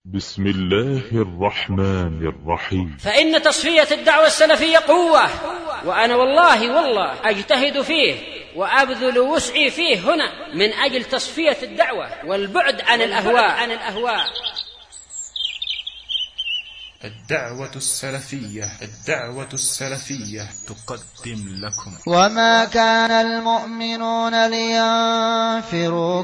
بسم الله الرحمن الرحيم. فإن تصفية الدعوة السلفية قوة، وأنا والله أجتهد فيه وأبذل وسعي فيه هنا من أجل تصفية الدعوة والبعد عن الأهواء. الدعوة السلفية تقدم لكم. وما كان المؤمنون لينفروا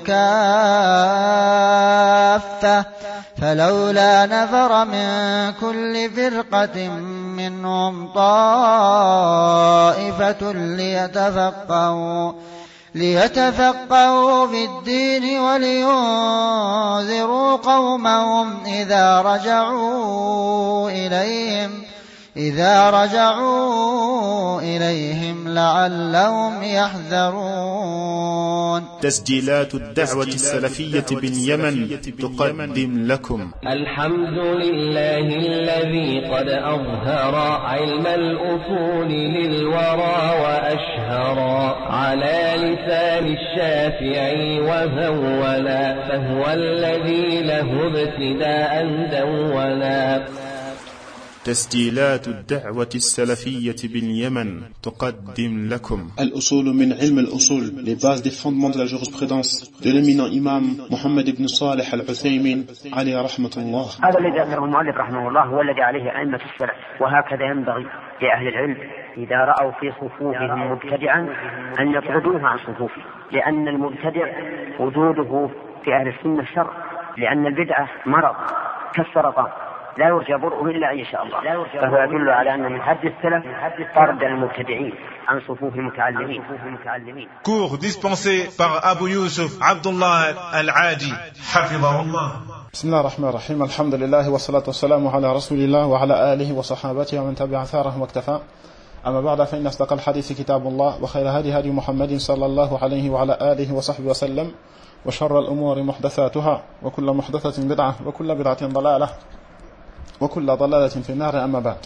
كافة فلولا نفر من كل فرقة منهم طائفة ليتفقهوا في الدين ولينذروا قومهم إذا رجعوا إليهم لعلهم يحذرون. تسجيلات الدعوة السلفية باليمن تقدم لكم. الحمد لله الذي قد أظهر علم الأصول للورى وأشهر على لسان الشافعي وهولا، فهو الذي له ابتداء دولا. تسجيلات الدعوة السلفية باليمن تقدم لكم. الأصول من علم الأصول, les bases des fondements de la jurisprudence de l'éminent imam Mohammed ibn Salih al-Uthaymin عليه رحمة الله. هذا الذي ذكره المؤلف رحمه الله هو الذي عليه أئمة السلف، وهكذا ينبغي لأهل العلم إذا رأوا في صفوفهم مبتدعا أن يطردوه عن صفوفه، لأن المبتدع وجوده في أهل السنة شر، لأن البدعة مرض كالسرطان لا يرجى برؤه إلا إن شاء الله، فهو يدل على أن من حد السلف طرد المبتدعين عن صفوف المتعلمين. Cours dispensé par Abu Yusuf Abdullah Al-Adi حفظه الله. بسم الله الرحمن الرحيم. الحمد لله والصلاة والسلام على رسول الله وعلى آله وصحابته ومن تبع ثاره واكتفى. أما بعد، فإن أصدق الحديث كتاب الله، وخير هدي محمد صلى الله عليه وعلى آله وصحبه وسلم، وشر الأمور محدثاتها، وكل محدثة بدعة، وكل بدعة ضلالة، وكل ضلالة في النار. أما بعد.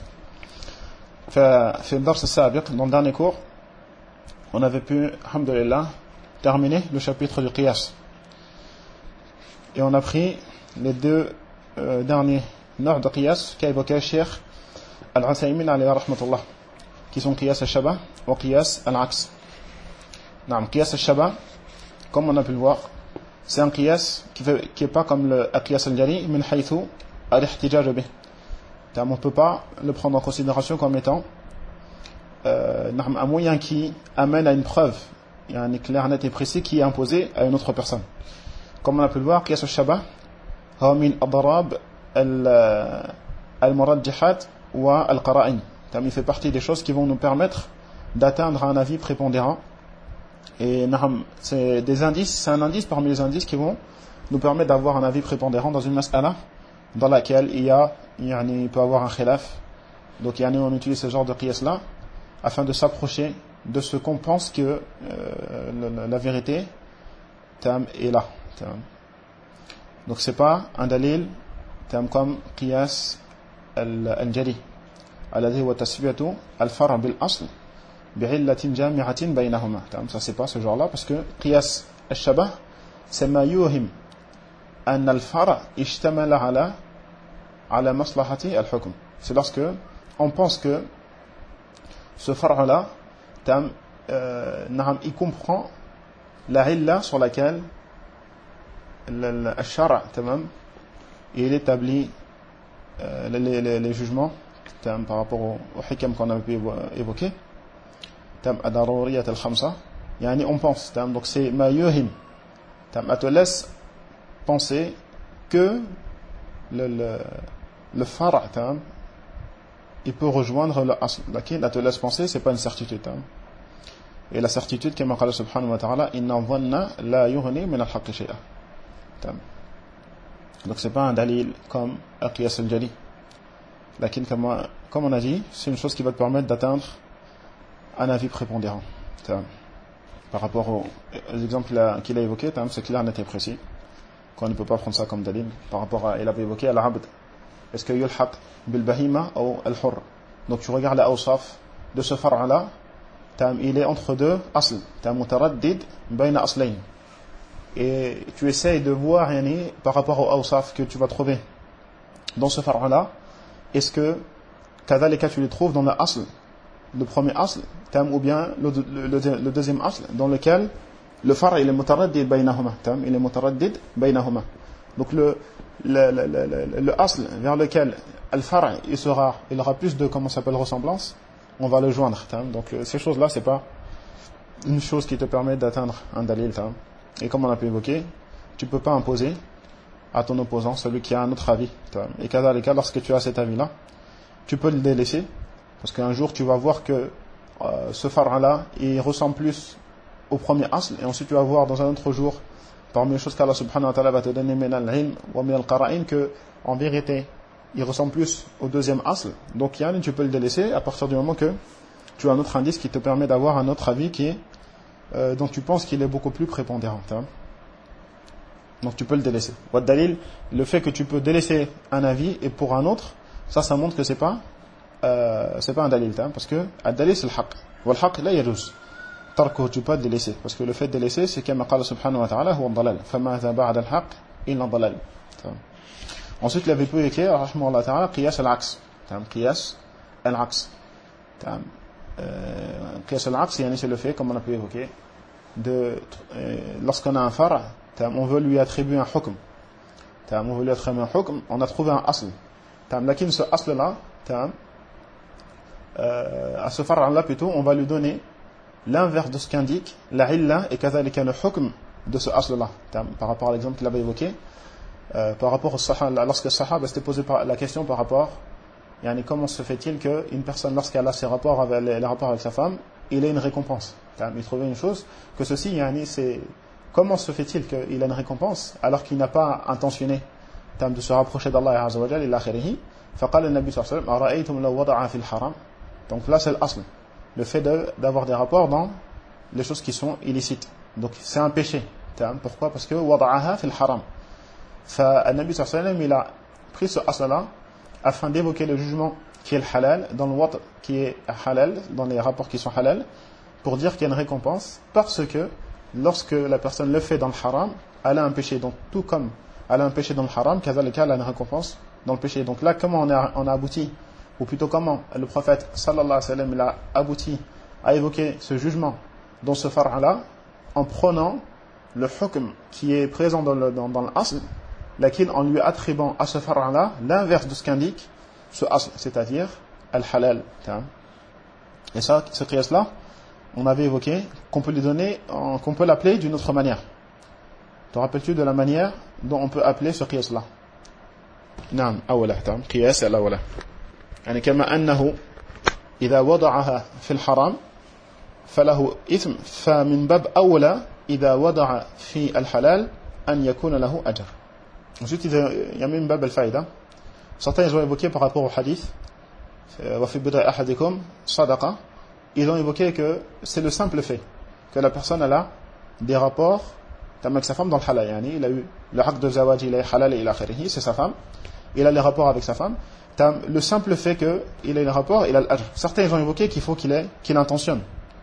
في الدرس السابق, dans le dernier cours, on avait pu, alhamdulillah, terminer le chapitre du qiyas. Et on a pris les deux derniers noms de qiyas qu'a évoqué Cheikh Al-Uthaymin alayhi rahmatullah, qui sont qiyas al-shabah ou qiyas al-aks. Qiyas al-shabah, comme on a pu le voir, c'est un qiyas qui est pas comme le qiyas al-jari min haythu al-ihtijaj bih. On ne peut pas le prendre en considération comme étant un moyen qui amène à une preuve, il y a un éclair net et précis qui est imposé à une autre personne. Comme on a pu le voir, qiyas al-shabah هو من أضراب المرجحات والقرائن. Il fait partie des choses qui vont nous permettre d'atteindre un avis prépondérant. Et c'est un indice parmi les indices qui vont nous permettre d'avoir un avis prépondérant dans une mas'ala dans laquelle il peut avoir un khilaf. Donc on utilise ce genre de qiyas là afin de s'approcher de ce qu'on pense que la vérité est là. Donc c'est pas un dalil comme qiyas al-jari alladhi huwa tasfiyatu al-far' bil asl bi'illatin jami'atin baynahuma. Ça c'est pas ce genre là, parce que qiyas al-shabah c'est ma yuhim an al-far' ishtamala ala maslahati al-hukm. C'est lorsque on pense que ce far' là il comprend la illa sur laquelle al-shara' il établit les jugements par rapport au hikam qu'on a pu évoquer, ad-daruriyat al-khamsa, on pense, donc c'est ma yuhim, elle te laisse penser que le far' il peut rejoindre le asl, laquelle elle te laisse penser, c'est pas une certitude. Et la certitude, comme Allah subhanahu wa ta'ala, inna dhanna la yughni min al-haqqi shay'a. Donc c'est pas un dalil comme al-qiyas al-jali, laquelle, comme on a dit, c'est une chose qui va te permettre d'atteindre un avis prépondérant. Par rapport aux exemples qu'il a évoqués, c'est clair, net et précis, qu'on ne peut pas prendre ça comme dalil. Par rapport à, il avait évoqué al-abd, est-ce que yulhaq bil bahima ou al-hurr. Donc tu regardes la awsaf de ce far' là, il est entre deux asl, mutaraddid bayna aslayn. Et tu essayes de voir par rapport au awsaf que tu vas trouver dans ce far'a-là, est-ce que kadhalika tu les trouves dans le asl, le premier asl, ou bien le deuxième asl, dans lequel le far' il est mutaraddid baynahuma, il est mutaraddid baynahuma. Donc le asl vers lequel al far' il aura plus de, comment s'appelle, ressemblance, on va le joindre. Donc ces choses-là, c'est pas une chose qui te permet d'atteindre un dalil. Et comme on a pu évoquer, tu peux pas imposer à ton opposant, celui qui a un autre avis. Et kadhalika, lorsque tu as cet avis-là, tu peux le délaisser, parce qu'un jour tu vas voir que ce far'a-là, il ressemble plus au premier asl, et ensuite tu vas voir dans un autre jour, parmi les choses qu'Allah subhanahu wa ta'ala va te donner min al-ilm wa min al-qara'in, que en vérité il ressemble plus au deuxième asl. Donc tu peux le délaisser à partir du moment que tu as un autre indice qui te permet d'avoir un autre avis qui est dont tu penses qu'il est beaucoup plus prépondérant. Donc tu peux le délaisser. Wa dalil, le fait que tu peux délaisser un avis et pour un autre, ça montre que c'est pas un dalil, parce que ad-dalil c'est le haqq, wal haqq la yajuz tarkuhu, tu peux pas délaisser, parce que le fait de délaisser c'est comme qala subhanahu wa ta'ala huwa ad-dalal fama za ba'da al-haqq illa ad-dalal. Ensuite il avait pu écrire rahimahullah ta'ala qiyas al-aqs, qiyas al-aqs, qiyas al-aqs c'est le fait, comme on a pu évoquer, lorsqu'on a un far', on veut lui attribuer un hukm, on a trouvé un asl, lakin ce asl là, à ce far'a-là plutôt, on va lui donner l'inverse de ce qu'indique la illa et kadhalika le hukm de ce asl-là. Par rapport à l'exemple qu'il avait évoqué, par rapport au sahaba, lorsque le sahaba s'était posé la question par rapport, comment se fait-il qu'une personne, lorsqu'elle a ses rapports les rapports avec sa femme, il ait une récompense. Il trouvait une chose, que ceci, c'est comment se fait-il qu'il a une récompense alors qu'il n'a pas intentionné de se rapprocher d'Allah azza wa jalla ila akhirih. فقال النبي صلى الله عليه وسلم أرأيتم لو وضعها في الحرام. Donc là c'est l'asl, le fait d'avoir des rapports dans les choses qui sont illicites. Donc c'est un péché. Pourquoi? Parce que وضعها في الحرام. فالنبي صلى الله عليه وسلم il a pris ce asl là afin d'évoquer le jugement qui est le halal dans le wad' qui est halal, dans les rapports qui sont halal, pour dire qu'il y a une récompense, parce que lorsque la personne le fait dans le haram, elle a un péché. Donc tout comme elle a un péché dans le haram, kadhalika elle a une récompense dans le péché. Donc là, comment on a abouti, ou plutôt comment le prophète sallallahu alayhi wa sallam il a abouti à évoquer ce jugement dans ce far'a-là, en prenant le hukm qui est présent dans l'asl, laquelle en lui attribuant à ce far'a-là l'inverse de ce qu'indique ce asl, c'est-à-dire al-halal. Et ça, ce qiyas-là, on avait évoqué qu'on peut lui donner, qu'on peut l'appeler d'une autre manière. Te rappelles-tu de la manière dont on peut appeler ce qiyas-là? نعم أولا قياس الأولى كما أنه إذا وضعها في الحرام فله إثم فمن باب أولى إذا وضع في الحلال أن يكون له أجر. Ensuite il y a même باب الفائدة. Certains ils ont évoqué par rapport au hadith وفي بضع أحدكم صدقة, ils ont évoqué que c'est le simple fait que la personne elle a des rapports avec sa femme dans le halal, il a eu le haqq de zawaj, il est halal et il a kharihi, c'est sa femme, il a les rapports avec sa femme, le simple fait qu'il ait les rapports, il a l'ajr. Certains ils ont évoqué qu'il faut qu'il intentionne,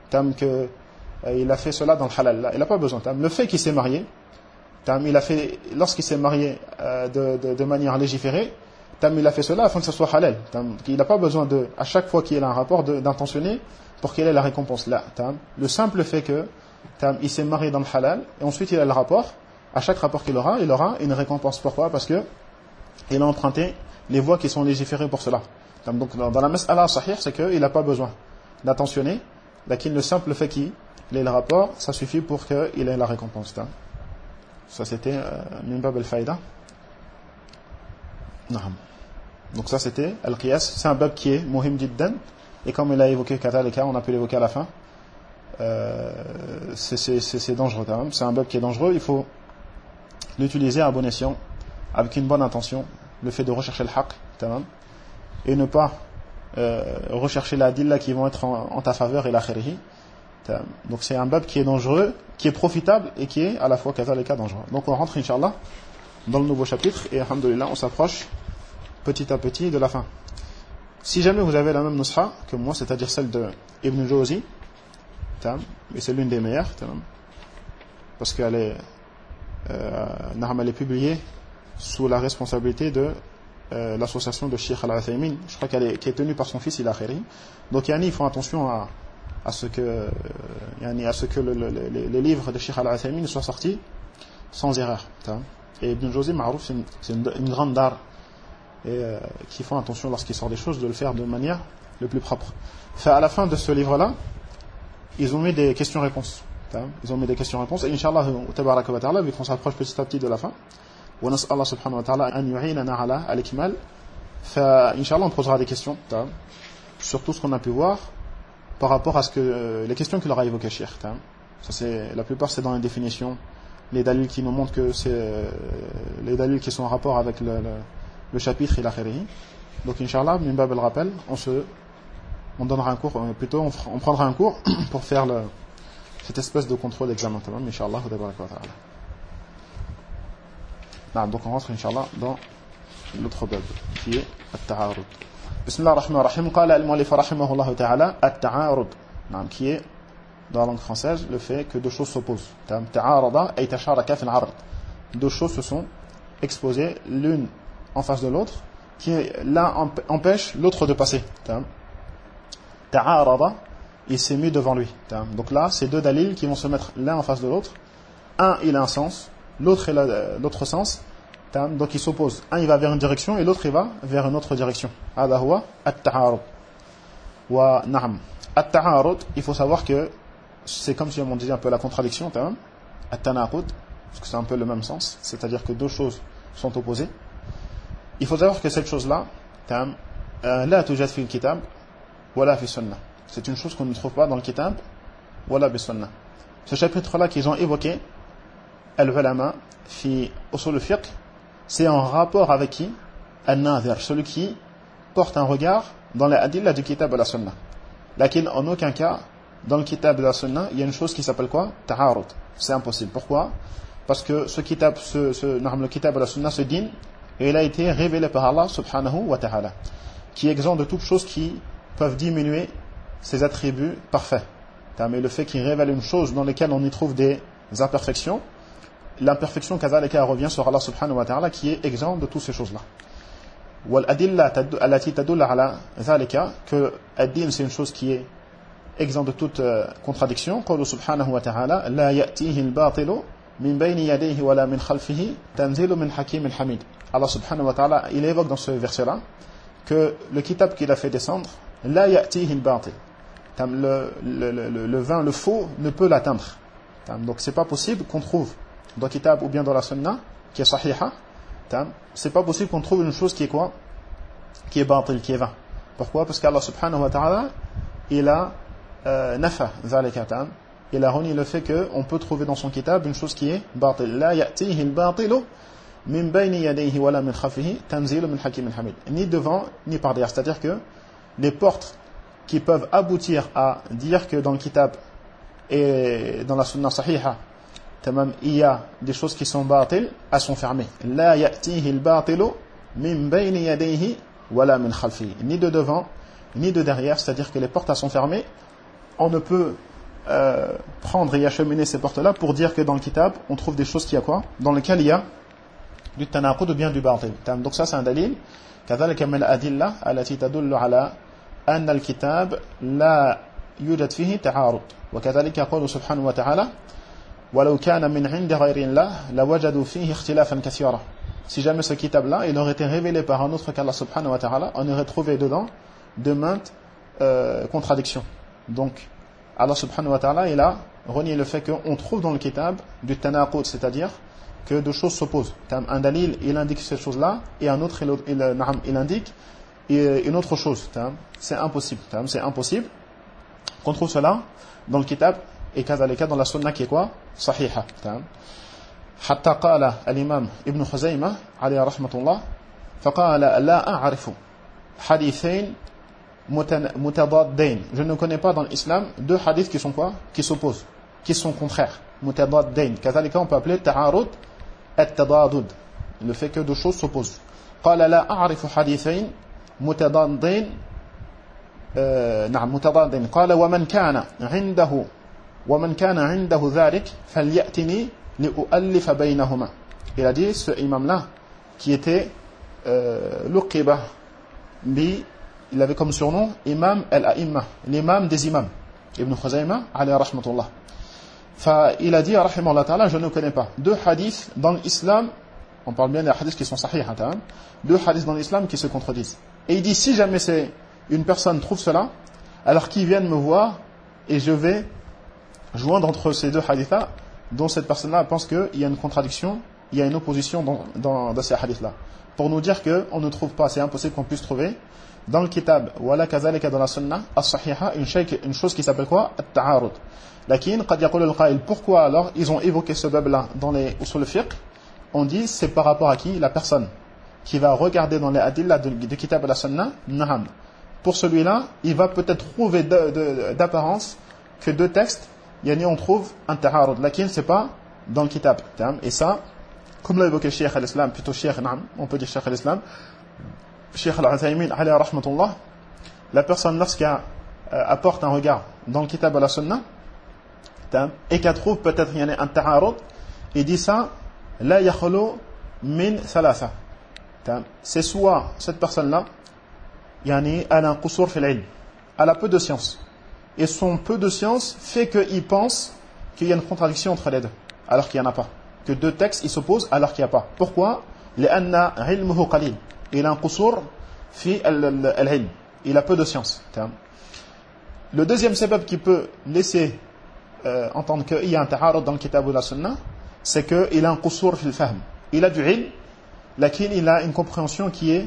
il a fait cela dans le halal, il n'a pas besoin. Le fait qu'il s'est marié, il a fait, lorsqu'il s'est marié de manière légiférée, il a fait cela afin que ce soit halal. Il n'a pas besoin à chaque fois qu'il a un rapport d'intentionner pour qu'il ait la récompense là. Le simple fait que il s'est marié dans le halal et ensuite il a le rapport, à chaque rapport qu'il aura, il aura une récompense. Pourquoi? Parce que il a emprunté les voies qui sont légiférées pour cela. Donc dans la mas'ala sahih, c'est qu'il n'a pas besoin d'attentionner, le simple fait qu'il ait le rapport, ça suffit pour qu'il ait la récompense. Ça c'était min bab al-faïda. Donc ça c'était al-qiyas, c'est un bab qui est muhim jiddan, et comme il a évoqué kadhalika, on a pu l'évoquer à la fin, c'est dangereux quand même. C'est un bab qui est dangereux, il faut l'utiliser à bon escient, avec une bonne intention, le fait de rechercher le haqq, et ne pas rechercher la adilla qui vont être en ta faveur et la khirihi. Donc c'est un bab qui est dangereux, qui est profitable et qui est à la fois kadhalika dangereux. Donc on rentre inshallah dans le nouveau chapitre et alhamdulillah on s'approche petit à petit de la fin. Si jamais vous avez la même nusha que moi, c'est-à-dire celle de Ibn Jawzi, et c'est l'une des meilleures, parce qu'elle est publiée sous la responsabilité de l'association de Cheikh Al-Uthaymin, je crois qui est tenue par son fils Ila Khairi. Donc ils font attention à ce que les livres de Cheikh Al-Uthaymin soient sortis sans erreur. Et Ibn Jawzi Ma'rouf, c'est une grande dare, et qui font attention lorsqu'ils sortent des choses de le faire de manière le plus propre. À la fin de ce livre-là, ils ont mis des questions-réponses. Ils ont mis des questions-réponses, et Inch'Allah, tabaraka wa ta'ala, vu qu'on s'approche petit à petit de la fin, wa nas'al Allah subhanahu wa ta'ala an yu'inana ala al-ikmal, Inch'Allah, on posera des questions sur tout ce qu'on a pu voir par rapport à les questions qu'il aura évoquées, Cheikh. La plupart, c'est dans les définitions, les dalils qui nous montrent que c'est les dalils qui sont en rapport avec le chapitre et la khérihi. Donc, Inch'Allah, min bab al-rappel, on donnera un cours, plutôt, on prendra un cours pour faire cette espèce de contrôle d'examen, Inch'Allah, donc on rentre, Inch'Allah, dans l'autre bab, qui est At-Ta'arud. Bismillah ar-Rahman ar-Rahim. Qala al-Mu'allif rahimahullah ta'ala, At-Ta'arud, qui est, dans la langue française, le fait que deux choses s'opposent. Ta'arada et tasharaka fil 'ard. Deux choses se sont exposées l'une en face de l'autre, qui l'un empêche l'autre de passer. Ta'arada, il s'est mis devant lui. Donc là, c'est deux dalils qui vont se mettre l'un en face de l'autre. Un, il a un sens, l'autre, il a l'autre sens. Donc ils s'opposent. Un, il va vers une direction et l'autre, il va vers une autre direction. Hada huwa at-ta'arud. Wa na'am. At-ta'arud, il faut savoir que c'est comme si on disait un peu la contradiction. At-tanaqud, parce que c'est un peu le même sens. C'est-à-dire que deux choses sont opposées. Il faut savoir que cette chose-là, la tujad fi al-kitab, wala fi sunnah. C'est une chose qu'on ne trouve pas dans le kitab, wala bi sunnah. Ce chapitre-là qu'ils ont évoqué, al-ulama fi usul al-fiqh, c'est en rapport avec qui? Al-nadhir, celui qui porte un regard dans les adilla du kitab et la sunnah. Lakin en aucun cas, dans le kitab et la sunnah, il y a une chose qui s'appelle quoi? Ta'arud. C'est impossible. Pourquoi? Parce que le kitab et la sunnah, ce din, et il a été révélé par Allah subhanahu wa ta'ala, qui est exempt de toutes choses qui peuvent diminuer ses attributs parfaits. Mais le fait qu'il révèle une chose dans laquelle on y trouve des imperfections, l'imperfection kazalika revient sur Allah subhanahu wa ta'ala, qui est exempt de toutes ces choses-là. Wal adilla allati tadull ala zalika, que ad-din c'est une chose qui est exempt de toute contradiction. Qawlu subhanahu wa ta'ala, la ya'tihi al-batilu min bayni yadayhi wa la min khalfihi tanzilu min hakimin hamid. Allah subhanahu wa ta'ala, il évoque dans ce verset-là que le kitab qu'il a fait descendre, la ya'tihi al-batil, le vain, le faux ne peut l'atteindre. Donc c'est pas possible qu'on trouve dans le kitab ou bien dans la sunnah qui est sahiha, c'est pas possible qu'on trouve une chose qui est quoi? Qui est batil, qui est vain. Pourquoi? Parce qu'Allah subhanahu wa ta'ala, il a nafa zalika, il a renié le fait qu'on peut trouver dans son kitab une chose qui est batil. La ya'tihi al-batilu min bayni yadayhi wa la min khalfihi tanzilu min hakimin hamid. Ni devant ni par derrière. C'est-à-dire que les portes qui peuvent aboutir à dire que dans le kitab et dans la sunna sahiha, il y a des choses qui sont batil, elles sont fermées. La ya'tihi al-batilu min bayni yadayhi wa la min khalfihi. Ni de devant ni de derrière, c'est-à-dire que les portes elles sont fermées. On ne peut prendre et acheminer ces portes-là pour dire que dans le kitab, on trouve des choses qui y a quoi? Dans lesquelles il y a du tanaqud ou bien du batil. Donc ça c'est un dalil. كذلك من الأدلة التي تدل على أن الكتاب لا يوجد فيه تعارض. وكذلك يقول سبحانه وتعالى ولو كان من عند غير الله لوجدوا فيه اختلافا كثيرا. Si jamais ce kitab-là, il aurait été révélé par un autre qu'Allah subhanahu wa ta'ala, on aurait trouvé dedans de maintes contradictions. Donc, Allah subhanahu wa ta'ala, il a renié le fait qu'on trouve dans le kitab du tanaqud, c'est-à-dire que deux choses s'opposent. Un dalil, il indique cette chose-là, et un autre, il indique une autre chose. C'est impossible. C'est impossible qu'on trouve cela dans le kitab, et kazalika dans la sunna qui est quoi? Sahiha. حتى قال الإمام ابن خزيمة عليه رحمة الله فقال لا أعرف حديثين متضادين. Je ne connais pas dans l'islam deux hadiths qui sont quoi? Qui s'opposent, qui sont contraires. متضادين. كذلك on peut appeler تعارض التضادد, le fait que deux choses s'opposent. قال لا أعرف حديثين متضادين. نعم متضادين. قال ومن كان عنده ذلك فليأتني لأؤلف بينهما. Il a dit ce imam-là qui était luqiba bi, il avait comme surnom Imam al-A'imma, l'imam des imams, Ibn Khuzayma, alayhi rahmatullah. Il a dit, rahimahullah ta'ala, je ne connais pas deux hadiths dans l'islam, on parle bien des hadiths qui sont sahih, deux hadiths dans l'islam qui se contredisent. Et il dit, si jamais une personne trouve cela, alors qu'ils viennent me voir, et je vais joindre entre ces deux hadiths-là, dont cette personne-là pense qu'il y a une contradiction, il y a une opposition dans ces hadiths-là. Pour nous dire qu'on ne trouve pas, c'est impossible qu'on puisse trouver, dans le kitab, wala kazalika dans la sunnah, as-sahiha, une chose qui s'appelle quoi? At-ta'arud. Lakin, qad yaqul al-qa'il, pourquoi alors ils ont évoqué ce bab-là dans les usul al-fiqh? On dit, c'est par rapport à qui? La personne qui va regarder dans les adillah de kitab et la sunnah, naham. Pour celui-là, il va peut-être trouver d'apparence que deux textes, yani on trouve un ta'arud. Lakin, c'est pas dans le kitab. Et ça, comme l'a évoqué Cheikh al-Islam, plutôt Cheikh, on peut dire Cheikh al-Islam, Cheikh al-Uthaymin, alayhi rahmatullah, la personne lorsqu'elle apporte un regard dans le kitab et la sunnah, et qu'elle trouve peut-être il y a un ta'arud, il dit ça, la yakhlu min thalatha. C'est soit cette personne-là, yani elle a un qusur fil ilm, elle a peu de science, et son peu de science fait qu'il pense qu'il y a une contradiction entre les deux, alors qu'il n'y en a pas, que deux textes ils s'opposent alors qu'il n'y a pas. Pourquoi? لأن علمه قليل, il a un qusur fi al-ilm, il a peu de science. Le deuxième sabab qui peut laisser entendre qu'il y a un ta'arud dans le kitab ou la sunnah, c'est qu'il a un qusur fil fahm, il a du ilm, lakin il a une compréhension qui est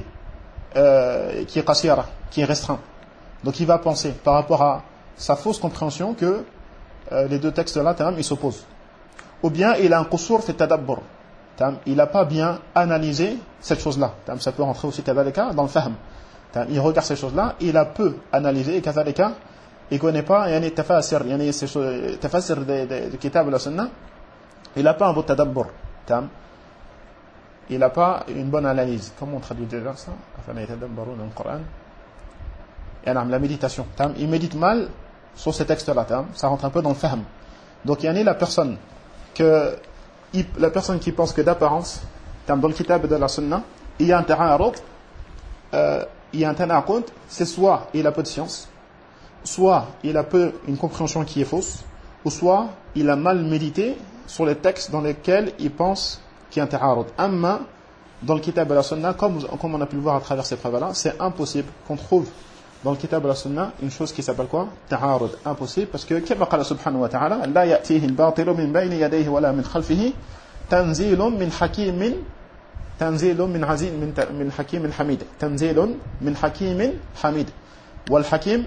qasira, qui est restreinte. Donc il va penser par rapport à sa fausse compréhension que les deux textes-là, ils s'opposent. Ou bien il a un qusur fi tadabbur, il n'a pas bien analysé cette chose-là. Ça peut rentrer aussi dans le fahm. Il regarde ces choses-là, il a peu analysé, et kazalika, il ne connaît pas tafasir de kitab la sunnah, il n'a pas un bon tadabbur, il n'a pas une bonne analyse. Comment on traduit déjà ça? La méditation. Il médite mal sur ces textes-là, ça rentre un peu dans le fahm. Donc il y a la personne qui pense que d'apparence, dans le kitab de la sunnah, il y a un ta'arud, il y a un tanaqud, c'est soit il a peu de science, soit il a peu une compréhension qui est fausse, ou soit il a mal médité sur les textes dans lesquels il pense qu'il y a un ta'arud. Amma, dans le kitab de la sunnah, comme on a pu le voir à travers ces preuves-là, c'est impossible qu'on trouve dans le kitab de la sunnah une chose qui s'appelle quoi? Ta'arud. Impossible, parce que kama qala subhanahu wa ta'ala, la ya'tihi al-batilu min bayni yadayhi wala min khalfihi, tanzilun min hakimin hamid. Tanzilun min hakimin hamid. Wal hakim,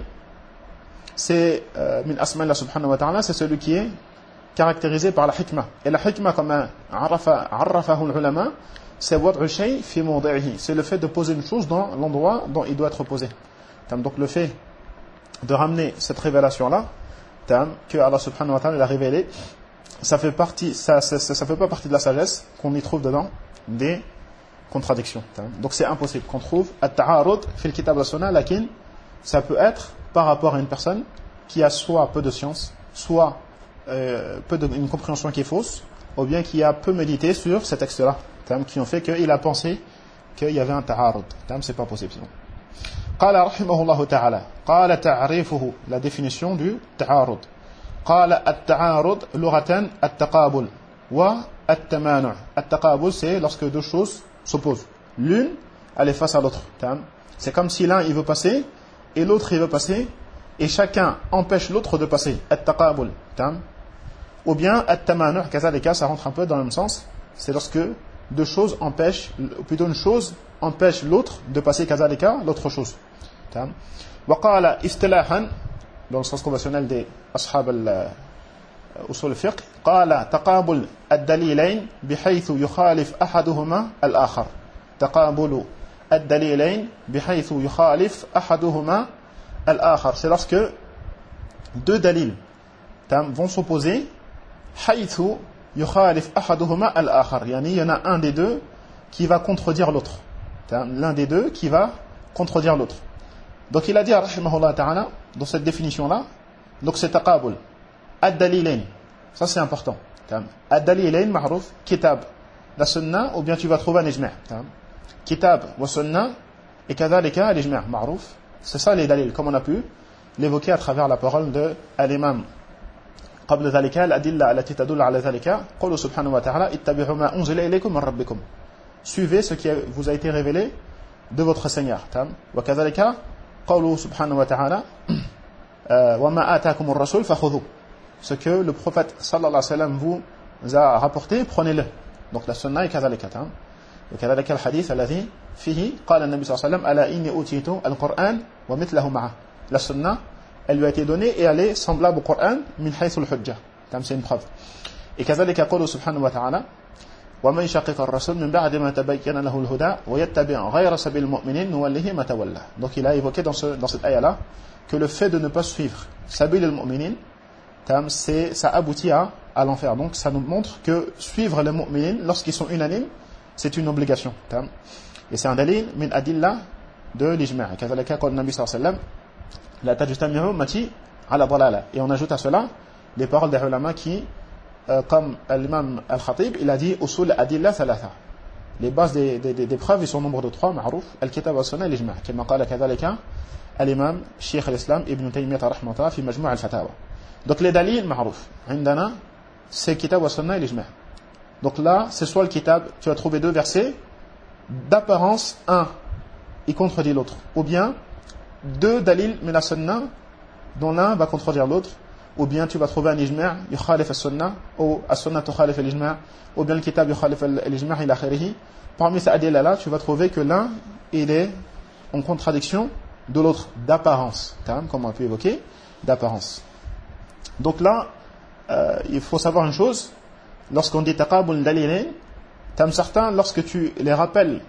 c'est min asma'illah subhanahu wa ta'ala, c'est celui qui est caractérisé par la hikmah. Et la hikmah, comme arrafahu al-ulama, c'est wad'u shay fi mawdi'ihi, c'est le fait de poser une chose dans l'endroit dont il doit être posé. Donc le fait de ramener cette révélation-là, que Allah subhanahu wa ta'ala a révélé, ça fait pas partie de la sagesse qu'on y trouve dedans des contradictions. Donc c'est impossible qu'on trouve at-ta'arud fil kitab wa sunnah, lakin ça peut être par rapport à une personne qui a soit peu de science, soit une compréhension qui est fausse, ou bien qui a peu médité sur ces textes-là, qui ont fait qu'il a pensé qu'il y avait un ta'arud. C'est pas possible sinon. قال رحمه الله تعالى قال تعريفه, la définition du تعارض. قال التعارض لغة التقابل والتمانع. التقابل, c'est lorsque deux choses s'opposent, l'une elle est face à l'autre. C'est comme si l'un il veut passer et l'autre il veut passer, et chacun empêche l'autre de passer. التقابل. Ou bien التمانع, كذلك, ça rentre un peu dans le même sens, c'est lorsque deux choses empêchent, ou plutôt une chose empêche l'autre de passer كذلك l'autre chose. وقال استلاحا, dans le sens conventionnel des أصحاب أصول الفقه, قال تقابل الدليلين بحيث يخالف أحدهما الآخر. تقابل الدليلين بحيث يخالف أحدهما الآخر, c'est lorsque deux dalils vont s'opposer, حيث يخالف أحدهما الآخر, يعني il y en a un des deux qui va contredire l'autre, l'un des deux qui va contredire l'autre. Donc il a dit rahimahullah ta'ala dans cette définition là, donc c'est taqabul ad-dalilain, ça c'est important. Ad-dalilain ma'ruf kitab la sunna, ou bien tu vas trouver un ijma'. kitab wa sunnah et kadhalika l'ijma' ma'rouf. C'est ça les dalils, comme on a pu l'évoquer à travers la parole de l'imam. قبل ذلك الأدلة التي تدل على ذلك قوله سبحانه وتعالى اتبعوا ما أنزل إليكم من ربكم. Suivez ce qui vous a été révélé de votre Seigneur. وكذلك قوله سبحانه وتعالى وما آتاكم الرسول فخذوه. Ce que le prophète sallallahu alayhi wa sallam vous a rapporté, prenez-le. Donc la sunna est كذلك. وكذلك الحديث الذي فيه قال النبي صلى الله عليه وسلم ألا إني أوتيت القرآن ومثله معه. La sunna, elle lui a été donnée et elle est semblable au Coran min haythu al-hujja. C'est une preuve. Et كذلك قوله سبحانه وتعالى ومن يشاقق الرسول من بعد ما تبين له الهدى ويتبع غير سبيل المؤمنين نوله ما تولى. Donc il a évoqué dans cette ayah là que le fait de ne pas suivre sabil al-mu'minin, ça aboutit à l'enfer. Donc ça nous montre que suivre les mu'minin lorsqu'ils sont unanimes, c'est une obligation. Et c'est un dalil min adilla de l'ijma'. كذلك قال النبي صلى الله عليه وسلم لا تجتمع أمتي على ضلالة. Et on ajoute à cela les paroles des ulama qui comme l'imam al-Khatib, il a dit usul adilla thalatha. Les bases des preuves, ils sont au nombre de 3, معروف الكتاب والسنة الإجماع كما قال كذلك الإمام شيخ الإسلام ابن تيمية رحمه الله في مجموع الفتاوى. Donc les dalils معروف عندنا c'est الكتاب والسنة الإجماع. Donc là c'est soit le kitab, tu vas trouver 2 versets d'apparence, un il contredit l'autre, ou bien 2 dalils min la sunna dont l'un va contredire l'autre, ou bien tu vas trouver un ijma' yukhalif as-sunnah ou as-sunnah tukhalif al-ijma' ou bien le kitab yukhalif al-ijma' ila akhirih. Parmi ces adilla là, tu vas trouver que l'un il est en contradiction de l'autre d'apparence, comme on a pu évoquer, d'apparence. Donc là il faut savoir une chose, lorsqu'on dit taqabul dalilain, certains lorsque tu les rappelles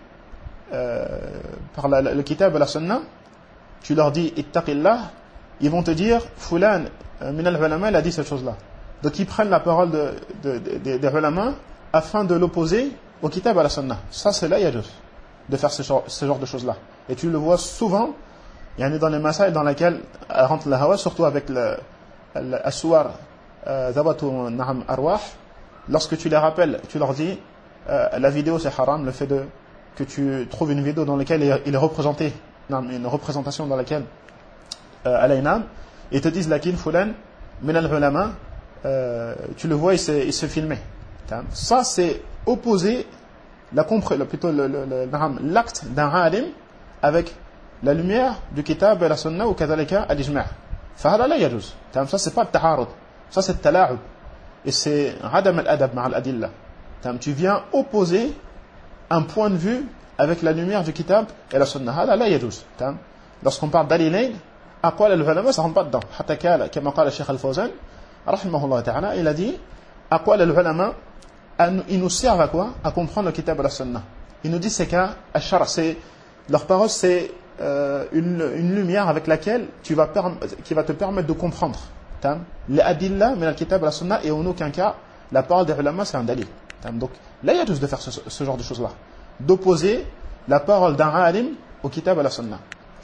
par le kitab et la sunnah, tu leur dis ittaqillah, ils vont te dire fulan min al-ulama il a dit cette chose-là. Donc ils prennent la parole des ulama afin de l'opposer au kitab et à la sunnah. Ça c'est là yajuz de faire ce genre de choses-là. Et tu le vois souvent, il y en a dans les masaïl dans lesquels rentre la hawa, surtout avec as-suwar zawatu na'am arwah. Lorsque tu les rappelles, tu leur dis la vidéo c'est haram, le fait que tu trouves une vidéo dans laquelle il est représenté, une représentation dans laquelle elle a une âme, et te disent lakin fulan min al-ulama, tu le vois, il se filmait. Ça c'est opposer l'acte d'un alim avec la lumière du kitab et la sunna ou kadhalika al-ijma'. فهذا لا يجوز. Ça c'est pas le taharud, ça c'est le tala'ub, et c'est adam al-adab ma'a al-adilla. Tu viens opposer un point de vue avec la lumière du kitab et la sunna. هذا لا يجوز. Lorsqu'on parle d'alilain, أقوال العلماء ça rentre pas dedans. حتى كما قال الشيخ الفوزان رحمه الله تعالى, il a dit أقوال العلماء ils nous servent à quoi? À comprendre le kitab et la sunna. Ils nous disent c'est leur parole c'est une lumière avec laquelle qui va te permettre de comprendre les adilla min al-kitab et la sunna, et en aucun cas la parole des ulama c'est un dalil. Donc là il y a tous de faire ce genre de choses là, d'opposer la parole d'un alim au kitab et la sunna.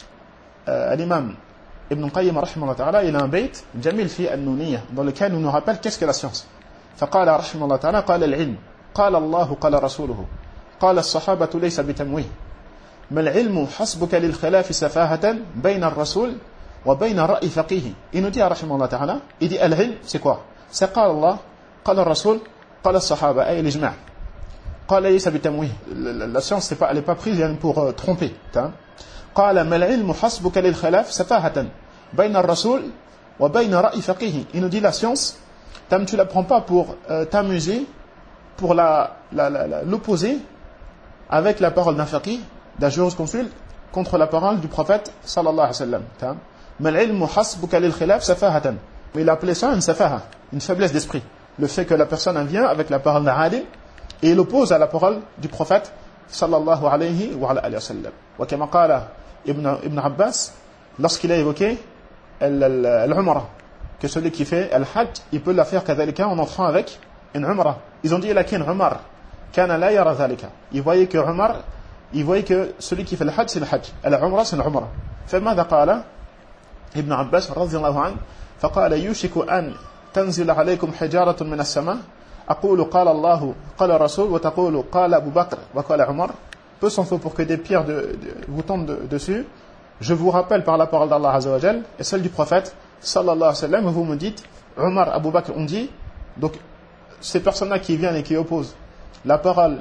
L'imam Ibn Qayyim rahimahullah ta'ala, il a un bayt jamil fi an-nuniyya dans lequel il nous rappelle qu'est-ce que la science. فقال رحمه الله تعالى قال العلم قال الله قال رسوله قال الصحابة ليس بتمويه ما العلم حسبك للخلاف سفاهة بين الرسول وبين رأي فقيه. Il nous dit رحمه الله تعالى, il dit العلم c'est quoi? C'est قال الله قال الرسول قال الصحابة أي الإجماع. قال ليس بتمويه, la science elle n'est pas prise pour tromper. قال ما العلم حسبك للخلاف سفاهة بين الرسول وبين رأي فقيه. Il nous dit la science tu la prends pas pour t'amuser, pour l'opposer avec la parole d'un faqih, d'un jurisconsulte, contre la parole du prophète sallallahu alayhi wa sallam. Mais l'ilmu hasbuka lil khilaf safahatan. Il a appelé ça une safaha, une faiblesse d'esprit. Le fait que la personne vient avec la parole d'un alim et l'oppose à la parole du prophète sallallahu alayhi wa sallam. Wa kama qala Ibn Abbas, lorsqu'il a évoqué l'umrah, que celui qui fait al-hajj, il peut la faire kadhalika en entrant avec une umrah. Ils ont dit lakin Umar kana la yara dhalika. Ils voyaient que celui qui fait le hajj c'est le hajj, al-umrah c'est l'umrah. فماذا قال ابن عباس رضي الله عنه فقال يوشك أن تنزل عليكم حجارة من السماء أقول قال الله قال الرسول وتقول قال أبو بكر وقال عمر. peu s'en faut pour que des pierres vous tombent dessus, je vous rappelle par la parole d'Allah Azza wa Jal et celle du prophète sallallahu alayhi wa sallam, vous me dites, Omar, Abu Bakr, on dit, donc ces personnes-là qui viennent et qui opposent la parole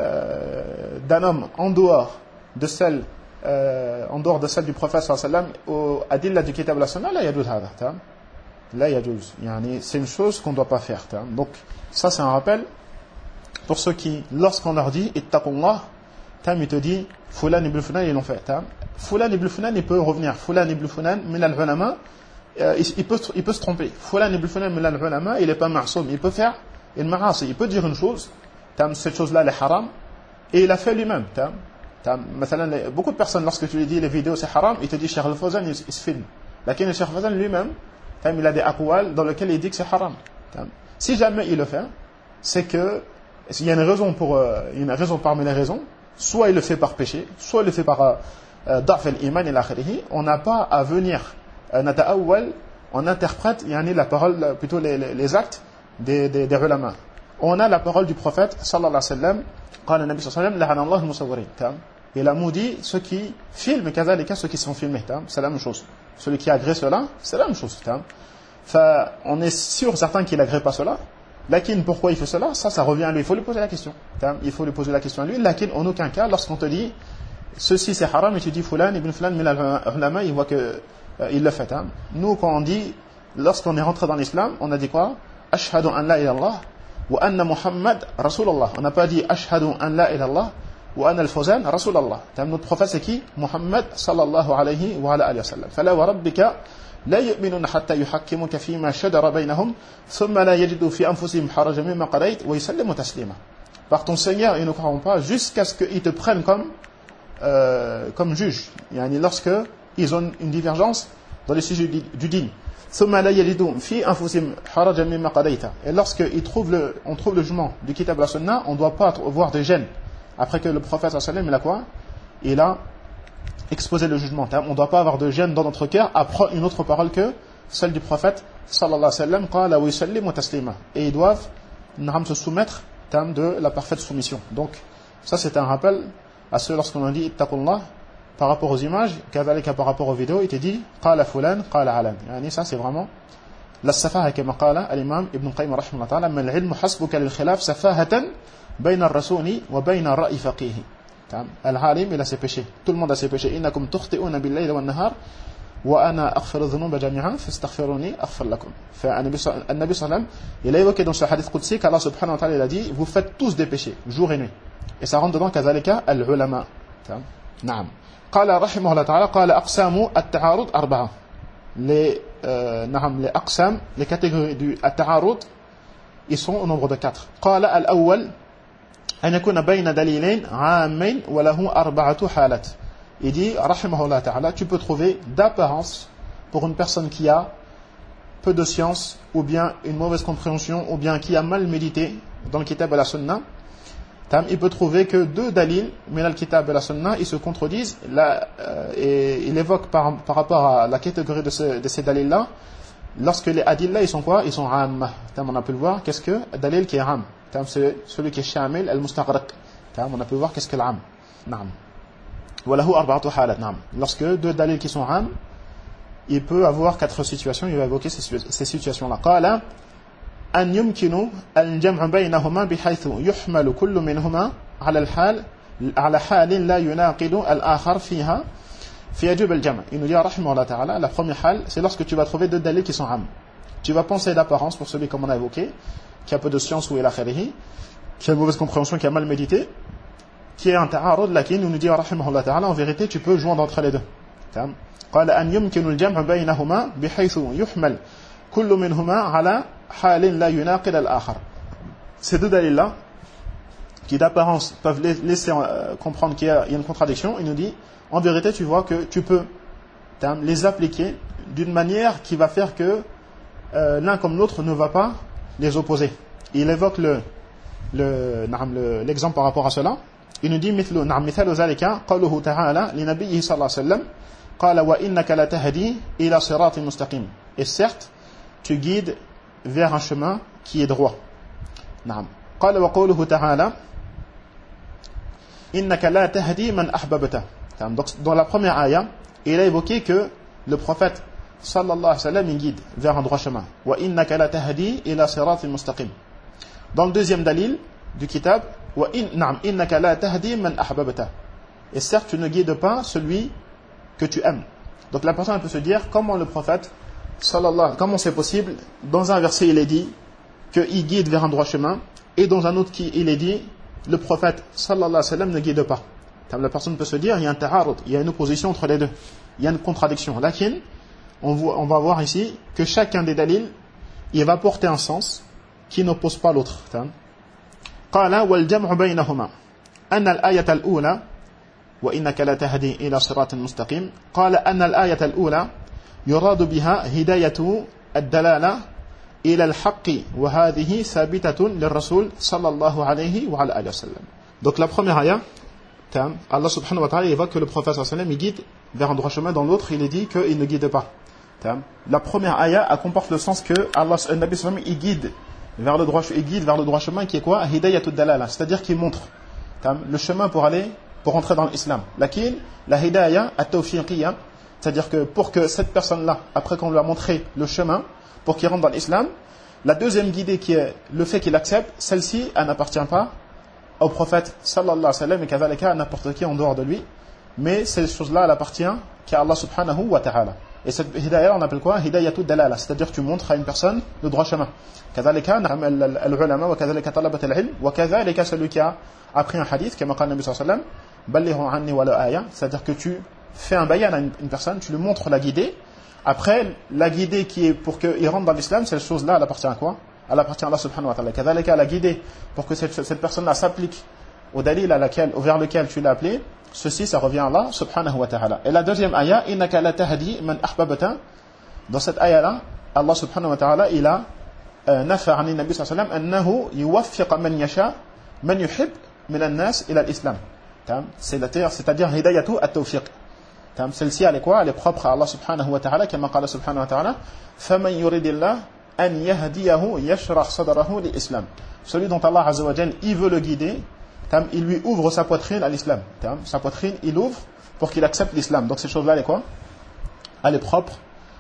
d'un homme en dehors de celle du prophète sallallahu alayhi wa sallam au adilla du kitab la sunna, la yadouz hada, la yadouz, c'est une chose qu'on ne doit pas faire. Donc ça c'est un rappel pour ceux qui, lorsqu'on leur dit ittaqullah, il te dit Fulan ibn Fulan ils l'ont fait. Fulan ibn Fulan il peut revenir. Fulan ibn Fulan min al-ulama, il peut se tromper. Fulan ibn Fulan min al-ulama, il n'est pas ma'soum, il peut faire une ma'asi, il peut dire une chose, cette chose-là elle est haram, et il a fait lui-même. Beaucoup de personnes, lorsque tu lui dis les vidéos c'est haram, il te dit Cheikh Al-Fawzan il se filme. Lakin Cheikh Al-Fawzan lui-même, il a des aqwal dans lesquels il dit que c'est haram. Si jamais il le fait, c'est que il y a une raison parmi les raisons, soit il le fait par péché, soit il le fait par da'f al-iman et l'akhirihi. On n'a pas à venir nata'awwal, on interprète la parole, plutôt les actes des ulama. On a la parole du prophète sallallahu alayhi wa sallam, qala nabi sallallahu alayhi wa sallam, la'ana Allah al-musawwirin. Il a maudit ceux qui filment, kazalika ceux qui sont filmés, c'est la même chose. Celui qui agrée cela, c'est la même chose. On est sûr certain qu'il agrée pas cela. Lakin, pourquoi il fait cela? Ça revient à lui. Il faut lui poser la question. Il faut lui poser la question à lui. Lakin, en aucun cas, lorsqu'on te dit ceci c'est haram, et tu dis Fulan ibn Fulan min al-ulama, il voit que il le fait. Nous, quand on dit, lorsqu'on est rentré dans l'islam, on a dit quoi? Ashhadu an la ilaha illallah wa anna Muhammad Rasulullah. On n'a pas dit Ashhadu an la ilaha illallah wa anna al-Fawzan Rasulullah. Notre prophète c'est qui? Muhammad sallallahu alayhi wa alayhi wa sallam. Fala wa rabbika لا يؤمنون حتى يحكموك فيما شجر بينهم ثم لا يجدوا في أنفسهم حرجا مما قضيت ويسلموا تسليما. Par ton Seigneur, ils ne croiront pas jusqu'à ce qu'ils te prennent comme juge. Lorsque ils ont une divergence dans les sujets du dîn. ثم لا يجدوا في أنفسهم حرجا مما قضيت. Et lorsqu'on trouve le jugement du kitab la sunna, on ne doit pas avoir de gêne. Après que le prophète sallallahu alayhi wa sallam, il a quoi? Il a exposer le jugement. On ne doit pas avoir de gêne dans notre cœur à prendre une autre parole que celle du prophète sallallahu alayhi wa sallam, qala wa yusallimu taslima. Et ils doivent se soumettre de la parfaite soumission. Donc ça c'est un rappel à ceux lorsqu'on a dit ittaqullah par rapport aux images, kadhalika par rapport aux vidéos, il te dit qala fulan qala alan. Ça c'est vraiment la safaha kama qala al-imam Ibn Qayyim rahimahullah ta'ala, man al-ilmu hasbuka lil khilaf safahatan bayna ar-rasuli wa bayna ar-ra'i faqihi. Al-Halim, il a ses péchés. Tout le monde a ses péchés. Innakum tukhti'una bil-layli wan-nahar wa ana aghfiru dhunuba jami'an fastaghfiruni aghfir lakum. An-Nabi sallam, il a évoqué dans ce hadith qudsi qu'Allah subhanahu wa ta'ala il a dit vous faites tous des péchés jour et nuit. Et ça rentre dedans kazalika al-ulama. Naam. Qala rahimahullah ta'ala qala aqsamu at-ta'arud arba'a. Les aqsam, les catégories du at-ta'arud, ils sont au nombre de 4. Qala al-awwal أن يكون بين دليلين عامين وله أربعة حالات. Il dit, rahimahullah ta'ala, tu peux trouver d'apparence pour une personne qui a peu de science, ou bien une mauvaise compréhension, ou bien qui a mal médité dans le kitab et la sunna. Il peut trouver que deux dalils, mais dans le kitab et la sunna, ils se contredisent, et il évoque par rapport à la catégorie de ces dalils-là, lorsque les adillah, ils sont quoi? Ils sont amma. On a pu le voir, qu'est-ce que dalil qui est am? C'est celui qui est shamil, al-mustaghraq. On a pu voir qu'est-ce que l'am. Naam. Walahu arba'atu halat. Naam. Lorsque deux dalils qui sont am, il peut avoir 4 situations, il va évoquer ces situations-là. Qala an yumkinu al-jam'u baynahuma bihaythu yuhmalu kullu minhuma ala halin la yunaqidu al-akhar fiha fi yajib al-jam'. Il nous dit rahimahullah ta'ala, la première hal, c'est lorsque tu vas trouver deux dalils qui sont am. Tu vas penser d'apparence pour celui comme on a évoqué, qui a peu de science ou el-akhirihi, qui a une mauvaise compréhension, qui a mal médité, qui est un ta'arud, lakin nous dit rahimahullah ta'ala, en vérité tu peux joindre entre les deux. قال أن يمكن الجمع بينهما بحيث يحمل كل منهما على حال لا يناقض الآخر. Ces deux dalils-là, qui d'apparence peuvent laisser comprendre qu'il y a une contradiction, il nous dit, en vérité tu vois que tu peux les appliquer d'une manière qui va faire que l'un comme l'autre ne va pas les opposer. Il évoque l'exemple par rapport à cela. Il nous dit مثل ذلك قوله تعالى لنبيه صلى الله عليه وسلم قال وإنك لتهدي إلى صراط مستقيم. Et certes, tu guides vers un chemin qui est droit. نعم. قال وقوله تعالى innaka la tahdi man ahbabta. Donc dans la première ayah, il a évoqué que le prophète sallallahu alayhi wa sallam il guide vers un droit chemin. Wa innaka la tahdi ila siratin mustaqim. Dans le deuxième dalil du kitab, wa innaka la tahdi man ahbabta. Et certes, tu ne guides pas celui que tu aimes. Donc la personne peut se dire comment le prophète sallallahu, comment c'est possible? Dans un verset il est dit qu'il guide vers un droit chemin, et dans un autre il est dit le prophète sallallahu alayhi wa sallam ne guide pas. La personne peut se dire il y a un ta'arud, il y a une opposition entre les deux, il y a une contradiction. Lakin, on va voir ici que chacun des dalils il va porter un sens qui n'oppose pas l'autre. قال والجمع بينهما أن الآية الأولى وإنك لا تهدي إلى صراط مستقيم قال أن الآية الأولى يراد بها هداية الدلالة إلى الحق وهذه ثابتة للرسول صلى الله عليه وعلى آله وسلم. Donc la première ayah, Allah subhanahu wa ta'ala évoque que le prophète sallallahu alayhi wa sallam il guide vers un droit chemin, dans l'autre il est dit qu'il ne guide pas. La première ayah comporte le sens que Allah, le Nabi sallallahu alayhi wa sallam il guide vers le droit chemin qui est quoi? Hidayatud dalala, c'est-à-dire qu'il montre le chemin pour entrer dans l'islam. Lakin, la hidayah at-tawfiqiyya, c'est-à-dire que pour que cette personne-là, après qu'on lui a montré le chemin, pour qu'il rentre dans l'islam, la deuxième guidée qui est le fait qu'il accepte, celle-ci, elle n'appartient pas au prophète sallallahu alayhi wa sallam et qu'à n'importe qui en dehors de lui, mais cette chose-là, elle appartient qu'à Allah subhanahu wa ta'ala. Et cette hidayah, on appelle quoi? Hidayatud dalala, c'est-à-dire que tu montres à une personne le droit chemin. كذلك العلماء وكذلك طلبة العلم وكذلك celui qui a appris un hadith comme قال النبي صلى الله عليه وسلم بلغوا عني ولو آية, c'est-à-dire que tu fais un bayan à une personne, tu lui montres la guidée. Après, la guidée qui est pour qu'il rentre dans l'islam, cette chose-là, elle appartient à quoi? Elle appartient à Allah subhanahu wa ta'ala. كذلك la guidée pour que cette personne-là s'applique au dalil vers lequel tu l'as appelé, ceci, ça revient à Allah subhanahu wa ta'ala. Et la deuxième ayah, innaka la tahdi man ahbabta. Dans cette ayah-là, Allah subhanahu wa ta'ala, il a نفى عن النبي صلى الله عليه وسلم أنه يوفق من يشاء من يحب من الناس إلى الإسلام. C'est-à-dire هداية التوفيق. Celle-ci elle est quoi? Elle est propre à Allah subhanahu wa ta'ala كما قال سبحانه وتعالى فمن يريد الله أن يهديه يشرح صدره للإسلام. Celui dont Allah azza wa jalla il veut le guider, il lui ouvre sa poitrine à l'islam. Sa poitrine il ouvre pour qu'il accepte l'islam. Donc cette chose-là elle est quoi? Elle est propre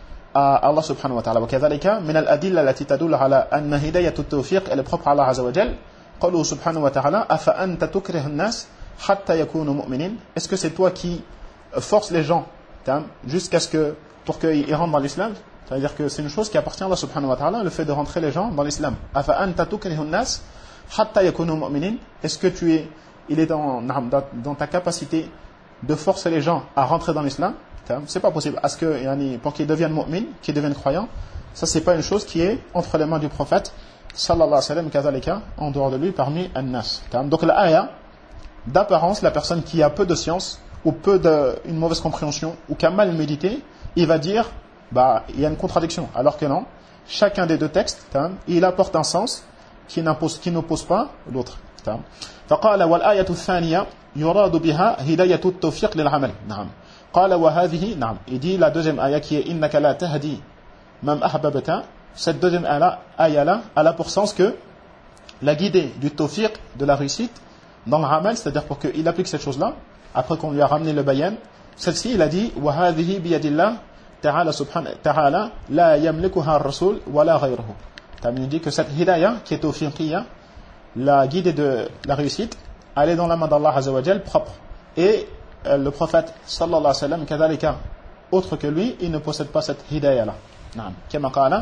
à Allah subhanahu wa ta'ala. وكذلك من الأدلة التي تدل على أن هداية التوفيق elle est propre à Allah azza wa jalla قوله سبحانه وتعالى أفأنت تكره الناس حتى يكونوا مؤمنين. Est-ce que c'est toi qui force les gens jusqu'à ce que pour qu'ils rentrent dans l'islam? C'est-à-dire que c'est une chose qui appartient à Allah subhanahu wa ta'ala, le fait de rentrer les gens dans l'islam. أفأنت تكره الناس حتى يكونوا مؤمنين. Est-ce que il est dans ta capacité de forcer les gens à rentrer dans l'islam? C'est pas possible. Est-ce que pour qu'ils deviennent mu'min, qu'ils deviennent croyants, ça c'est pas une chose qui est entre les mains du prophète sallallahu alayhi wa sallam kadhalika en dehors de lui parmi an-nas. Donc la ayah d'apparence, la personne qui a peu de science ou une mauvaise compréhension ou qui a mal médité, il va dire il y a une contradiction, alors que non, chacun des deux textes il apporte un sens qui n'oppose pas l'autre. فقال والآية الثانية يراد بها هداية التوفيق للعمل. نعم. قال وهذه نعم. Il dit la deuxième ayah qui est إنك لا تهدي من أحببت. Cette deuxième ayah-là, elle a pour sens que la guidée du tawfiq, de la réussite, dans le amal, c'est-à-dire pour qu'il applique cette chose-là, après qu'on lui a ramené le bayan, celle-ci, il a dit وهذه بيد الله تعالى سبحانه تعالى لا يملكها الرسول ولا غيره. Il dit que cette hidayah qui est tawfiqiyya, la guidée de la réussite, elle est dans la main d'Allah azza wa jal propre. Et le prophète sallallahu alayhi wa sallam kadhalika autre que lui il ne possède pas cette hidayah là. نعم كما قال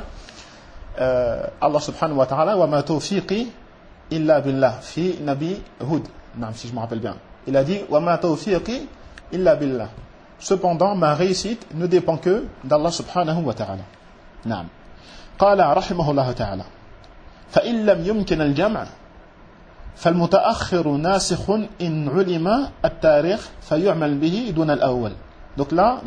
Allah subhanahu wa ta'ala wa ma tawfiqi illa billah fi nabi Hud. نعم si je me rappelle bien, il a dit wa ma tawfiqi illa billah, cependant ma réussite ne dépend que d'Allah subhanahu wa ta'ala. نعم قال رحمه الله تعالى فإن لم يمكن الجمع فالمتأخر ناسخ إن علم التاريخ فيعمل به دون الأول. Donc là,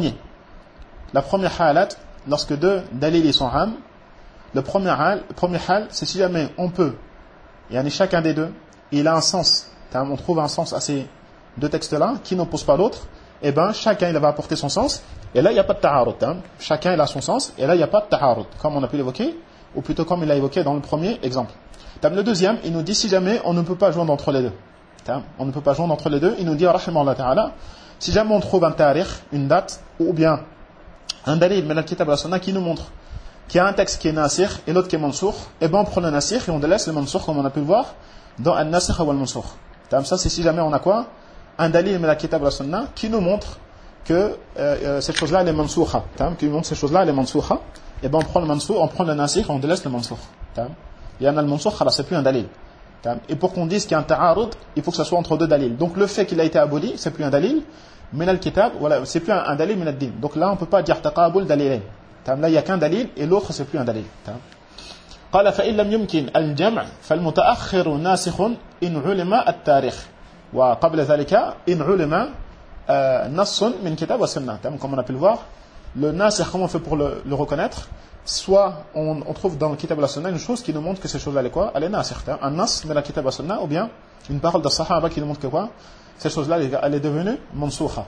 la première halat, lorsque deux dalils sont ham, le premier hal, c'est si jamais on peut, chacun des deux, il a un sens, on trouve un sens à ces deux textes-là, qui n'opposent pas l'autre, et ben chacun il va apporter son sens, et là il n'y a pas de ta'arud. Chacun il a son sens, et là il n'y a pas de ta'arud, comme on a pu l'évoquer, ou plutôt comme il l'a évoqué dans le premier exemple. Le deuxième, il nous dit si jamais on ne peut pas joindre entre les deux. On ne peut pas joindre entre les deux. Il nous dit, rahimahullah ta'ala, si jamais on trouve un tarikh, une date, ou bien un dalil, min al-kitab wa sunnah, qui nous montre qu'il y a un texte qui est nasikh et l'autre qui est mansoukh, et ben on prend le nasikh et on délaisse le mansoukh, comme on a pu le voir dans al-nasikh ou al-mansoukh. Ça, c'est si jamais on a quoi? Un dalil, min al-kitab wa sunnah, qui nous montre que cette chose-là, elle est mansoukha. Qui nous montre cette chose-là, elle est mansoukha. Et ben on prend le mansoukh, on prend le nasikh et on délaisse le mansoukh. Il y en a le mansoukh, c'est plus un dalil. Et pour qu'on dise qu'il y a un ta'arud, il faut que ça soit entre deux dalils. Donc le fait qu'il a été aboli, c'est plus un dalil. Min al-kitab, voilà, c'est plus un dalil min ad-din. Donc là, on peut pas dire taqabul dalilain. Là, il y a qu'un dalil et l'autre, c'est plus un dalil. قال فإن لم يمكن الجمع فالمتأخر ناسخ إن علم التاريخ وقبل ذلك إن علم نص من كتاب وسنة. Comme on a pu le voir, le nasikh, comment on fait pour le reconnaître? Soit on trouve dans le kitab wa sunna une chose qui nous montre que cette chose-là elle est quoi? Elle est nasikh. Un nas de la kitab wa sunna, ou bien une parole de sahaba qui nous montre que quoi? Cette chose-là elle est devenue mansoukha.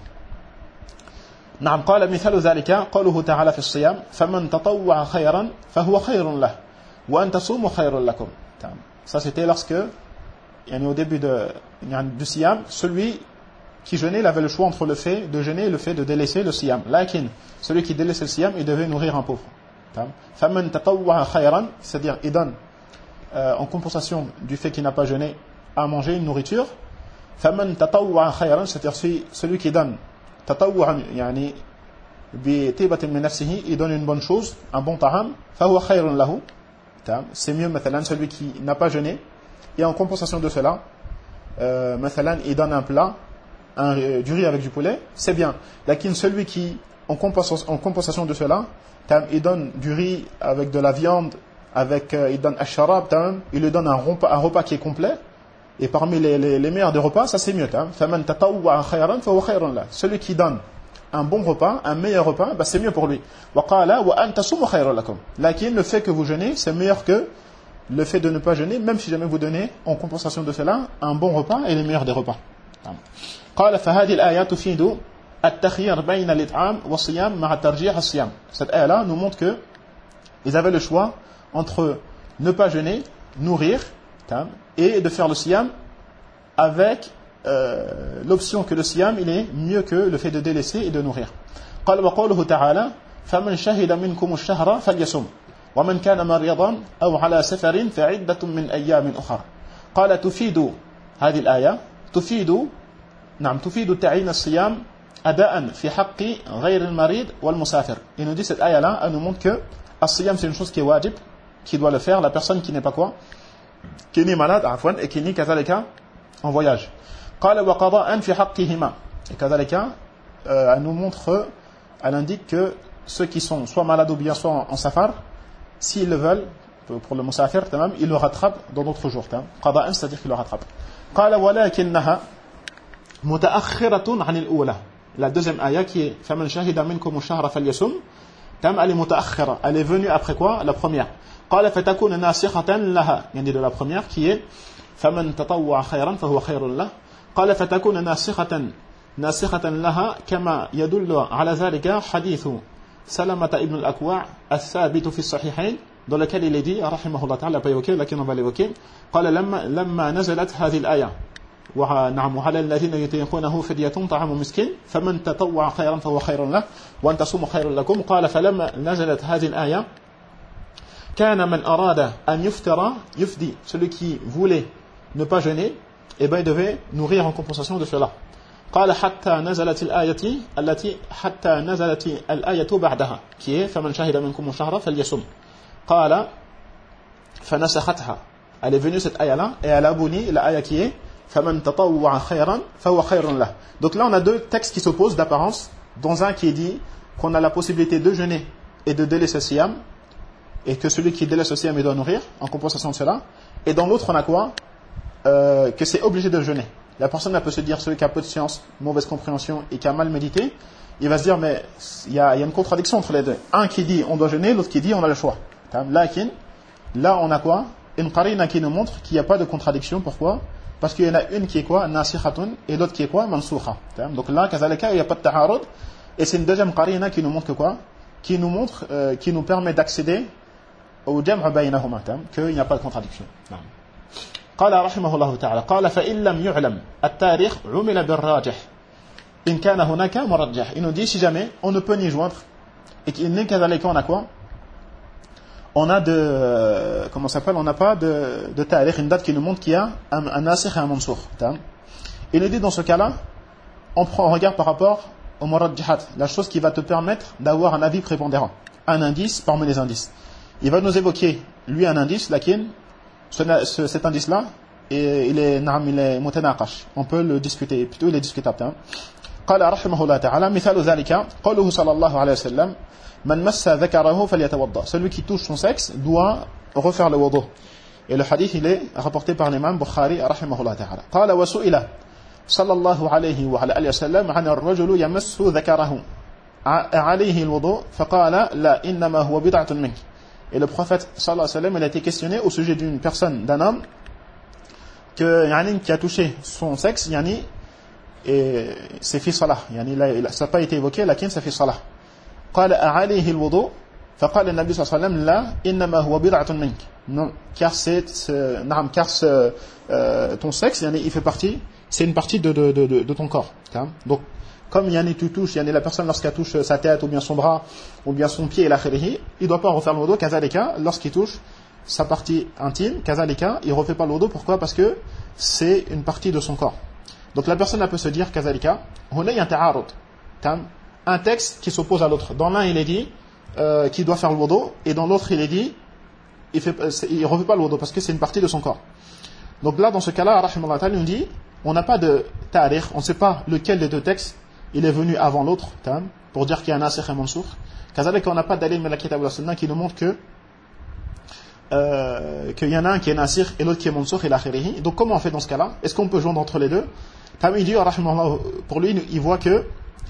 نعم قال مثال ذلك قوله تعالى في الصيام فمن تطوع خيرا فهو خير له وأن تصوموا خير لكم. Ça c'était lorsque au début du siyam, celui qui jeûnait, il avait le choix entre le fait de jeûner et le fait de délaisser le siyam. Lakin, celui qui délaissait le siyam, il devait nourrir un pauvre. فمن تطوع خيرا, c'est-à-dire il donne en compensation du fait qu'il n'a pas jeûné à manger une nourriture. فمن تطوع خيرا, c'est-à-dire celui qui donne تطوعا يعني بطيبة من نفسه, il donne une bonne chose, un bon ta'am, فهو خير له. C'est mieux مثلا celui qui n'a pas jeûné et en compensation de cela مثلا il donne un plat, du riz avec du poulet, c'est bien. Lakin celui qui en compensation de cela il donne du riz avec de la viande, il donne asharab, il lui donne un repas qui est complet, et parmi les meilleurs des repas, ça c'est mieux. فَمَنْ تَطَوَّعَ خَيْرًا فَهُوَ خَيْرٌ لَهُ. Celui qui donne un bon repas, un meilleur repas, c'est mieux pour lui. وَقَالَ وَأَنْ تَصُومُوا خَيْرٌ لَكُمْ. Lakin le fait que vous jeûnez, c'est meilleur que le fait de ne pas jeûner, même si jamais vous donnez en compensation de cela un bon repas et le meilleur des repas. قال فهذه الآية تفيد التخيير بين الإطعام والصيام مع ترجيح الصيام. Cette ayah-là nous montre que ils avaient le choix entre ne pas jeûner, nourrir, et de faire le siyam avec l'option que le siyam il est mieux que le fait de délaisser et de nourrir. قال وقوله تعالى فمن شهد منكم الشهر فليصم ومن كان مريضا أو على سفر فعدة من أيام أخرى. قال تفيد هذه الآية تفيد تعيين الصيام أداء في حق غير المريض والمسافر. Il nous dit cette ayah-là, elle nous montre que الصيام c'est une chose qui est wajib, qui doit le faire la personne qui n'est pas quoi, qui n'est malade et qui n'est كذلك en voyage. قال وقضاء في حقهما. Et كذلك elle nous montre, elle indique que ceux qui sont soit malades ou bien soit en safar, s'ils le veulent, pour le musafir, ils le rattrapent dans d'autres jours. قضاء c'est-à-dire qu'ils le rattrapent. قال ولكنها متأخرة عن الأولى. La deuxième ayah qui est فمن شهد منكم الشهر فليصم, elle est متأخرة, elle est venue après quoi? La première. قال فتكون ناسخة لها, يعني de la première qui est فمن تطوع خيرا فهو خير له. قال فتكون ناسخة لها كما يدل على ذلك حديث سلمة ابن الأكوع الثابت في الصحيحين, dans lequel il est dit رحمه الله تعالى, pas évoqué, lakin on va l'évoquer. قال لما نزلت هذه الآية نعم وعلى الذين يطيقونه فدية طعام مسكين فمن تطوع خيرا فهو خير له وأن تصوموا خير لكم. قال فلما نزلت هذه الآية كان من أراد أن يفدي, celui qui voulait ne pas jeûner, et ben il devait nourrir en compensation de cela. قال حتى نزلت الآية الآية بعدها qui est فمن شهد منكم الشهر فليصم. قال فنسختها, elle est venue cette ayah-là et elle a aboli la ayah qui est فمن تطوع خيرا فهو خير له. Donc là on a deux textes qui s'opposent d'apparence, dans un qui est dit qu'on a la possibilité de jeûner et de délaisser le siyam, et que celui qui délaisse le siyam il doit nourrir en compensation de cela, et dans l'autre on a quoi, que c'est obligé de jeûner. La personne elle peut se dire, celui qui a peu de science, mauvaise compréhension et qui a mal médité, il va se dire mais il y a une contradiction entre les deux, un qui dit on doit jeûner, l'autre qui dit on a le choix. Là on a quoi, une qarina qui nous montre qu'il n'y a pas de contradiction. Pourquoi? Parce qu'il y en a une qui est quoi, nasikhatun, et l'autre qui est quoi, mansukha. Donc là, kazalika, il n'y a pas de ta'arud, et c'est une deuxième qarina qui nous montre que quoi, qui nous permet d'accéder au jam'a baynahuma, qu'il n'y a pas de contradiction. قال رحمه الله تعالى قال فإن لم يعلم التاريخ عمل بالراجح إن كان هناك مرجح. Il nous dit si jamais on ne peut ni joindre et qu'il n'est qu'avec on a quoi? On a de comment ça s'appelle? On n'a pas de tarikh, une date qui nous montre qu'il y a un nasikh et un mansoukh. Il nous dit dans ce cas-là, on regarde par rapport au murajjihat, la chose qui va te permettre d'avoir un avis prépondérant, un indice parmi les indices. Il va nous évoquer lui un indice, lakin cet indice-là, il est mutanaqash. On peut le discuter, plutôt il est discutable. قال رحمه الله تعالى مثال ذلك قوله صلى الله عليه وسلم من مس ذكره فليتوضأ. Celui qui touche son sexe doit refaire le wudu. Et le hadith il est rapporté par l'imam Bukhari رحمه الله تعالى. قال وسئل صلى الله عليه وعلى آله وسلم عن الرجل يمس ذكره عليه الوضوء فقال لا إنما هو بضعة منك. Et le prophète sallallahu alayhi wa sallam il a été questionné au sujet d'une personne, d'un homme qui a touché son sexe, et c'est fi salah, ça n'a pas été évoqué, lakin c'est fi salah. قال أعليه الوضوء فقال النبي صلى الله عليه وسلم لا إنما هو بضعة منك. Non, car ton sexe, il fait partie, c'est une partie de ton corps. Donc, comme tu touches, la personne lorsqu'elle touche sa tête, ou bien son bras, ou bien son pied, il ne doit pas refaire le wudu. Kazalika, lorsqu'il touche sa partie intime, kazalika, il ne refait pas le wudu. Pourquoi? Parce que c'est une partie de son corps. Donc la personne elle peut se dire, kazalika, il y a un ta'arud, un texte qui s'oppose à l'autre. Dans l'un, il est dit qu'il doit faire le wudu, et dans l'autre, il est dit il ne refait pas le wudu, parce que c'est une partie de son corps. Donc là, dans ce cas-là, rahimahullah ta'ala, il nous dit, on n'a pas de tarikh, on ne sait pas lequel des deux textes il est venu avant l'autre, pour dire qu'il y a un nasikh et un mansoukh. Kazalika, on n'a pas d'alil min al-kitab wa sunnah qui nous montre qu'il y en a un qui est nasikh et l'autre qui est mansoukh et l'akhirihi. Donc comment on fait dans ce cas-là? Est-ce qu'on peut joindre entre les deux? Il dit, pour lui, il voit que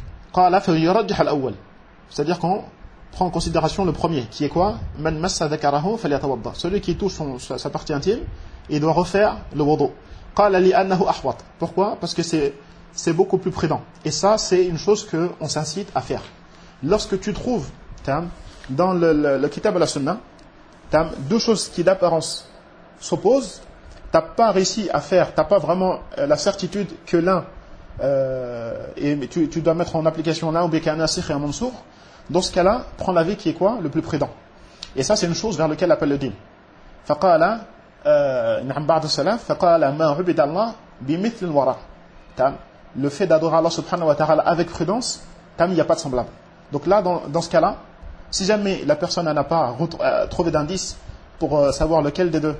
c'est-à-dire qu'on prend en considération le premier, qui est quoi? Man massa dhakarahu falyatawadda. Celui qui touche sa partie intime, il doit refaire le wudu. Qala li annahu ahwat. Pourquoi? Parce que c'est beaucoup plus prudent. Et ça, c'est une chose qu'on s'incite à faire. Lorsque tu trouves dans le kitab et la sunna, deux choses qui d'apparence s'opposent, tu n'as pas réussi à faire, tu n'as pas vraiment la certitude que l'un, et tu dois mettre en application l'un, ou bien qu'il y a un nasikh et un mansoukh. Dans ce cas-là, prends l'avis qui est quoi? Le plus prudent. Et ça, c'est une chose vers laquelle appelle le din. Faqala, na'am ba'd as-salaf, faqala ma 'ubida Allah bimithli al-wara'. Le fait d'adorer Allah subhanahu wa ta'ala avec prudence, il n'y a pas de semblable. Donc là, dans ce cas-là, si jamais la personne n'a pas trouvé d'indice pour savoir lequel des deux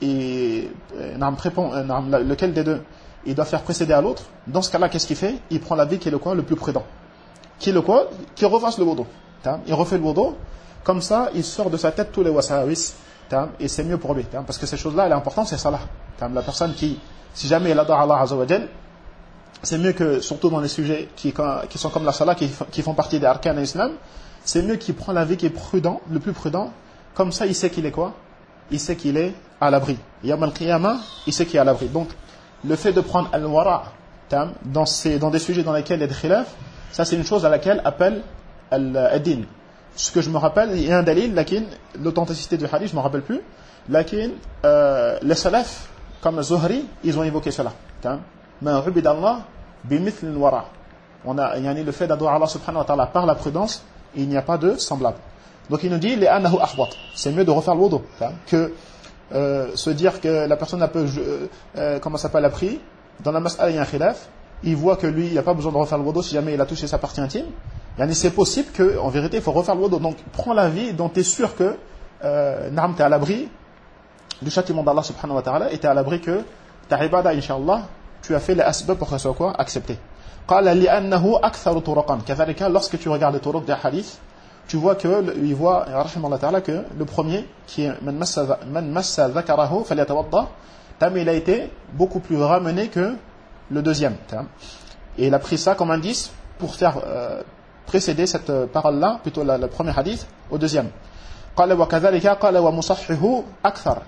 lequel des deux il doit faire précéder à l'autre, dans ce cas-là, qu'est-ce qu'il fait? Il prend l'avis qui est le quoi? Le plus prudent. Qui est le quoi? Qui refasse le wudu. Il refait le wudu, comme ça, il sort de sa tête tous les wasawis, et c'est mieux pour lui. Parce que ces choses-là, elle est importante, c'est salah. La personne qui, si jamais elle adore Allah Azza wa Jal, c'est mieux que, surtout dans les sujets qui sont comme la salah, qui font partie des arcanes de l'islam, c'est mieux qu'il prend l'avis qui est prudent, le plus prudent, comme ça il sait qu'il est quoi? Il sait qu'il est à l'abri. Yawm al-qiyamah, il sait qu'il est à l'abri. Donc, le fait de prendre al-wara' dans des sujets dans lesquels il y a des khilaf, ça c'est une chose à laquelle appelle al-din. Ce que je me rappelle, il y a un dalil, lakin, l'authenticité du hadith, je ne me rappelle plus, lakin, les salaf, comme Zuhri, ils ont évoqué cela. Ma ubidallah bimithli al-wara'. On a le fait d'adorer Allah subhanahu wa ta'ala par la prudence, il n'y a pas de semblable. Donc il nous dit li'annahu ahwat. C'est mieux de refaire le wudu que se dire que la personne a peu comment ça s'appelle appris dans la mas'ala il y a un khilaf, il voit que lui il n'y a pas besoin de refaire le wudu si jamais il a touché sa partie intime. C'est possible que en vérité il faut refaire le wudu. Donc prends la vie dont tu es sûr que tu es à l'abri du châtiment d'Allah subhanahu wa ta'ala et tu es à l'abri que ta ibada inshallah tu as fait les asbab pour que ce soit quoi accepté. Qala li'annahu aktharu turaqan. Kadhalika lorsque tu regardes les turuq des hadiths, tu vois il voit rahimahullah ta'ala que le premier qui est man massa dhakarahu falyatawadda, il a été beaucoup plus ramené que le deuxième. Et il a pris ça comme indice pour faire précéder cette parole-là, plutôt le premier hadith, au deuxième. Qala wa kadhalika qala wa musahhihu akthar.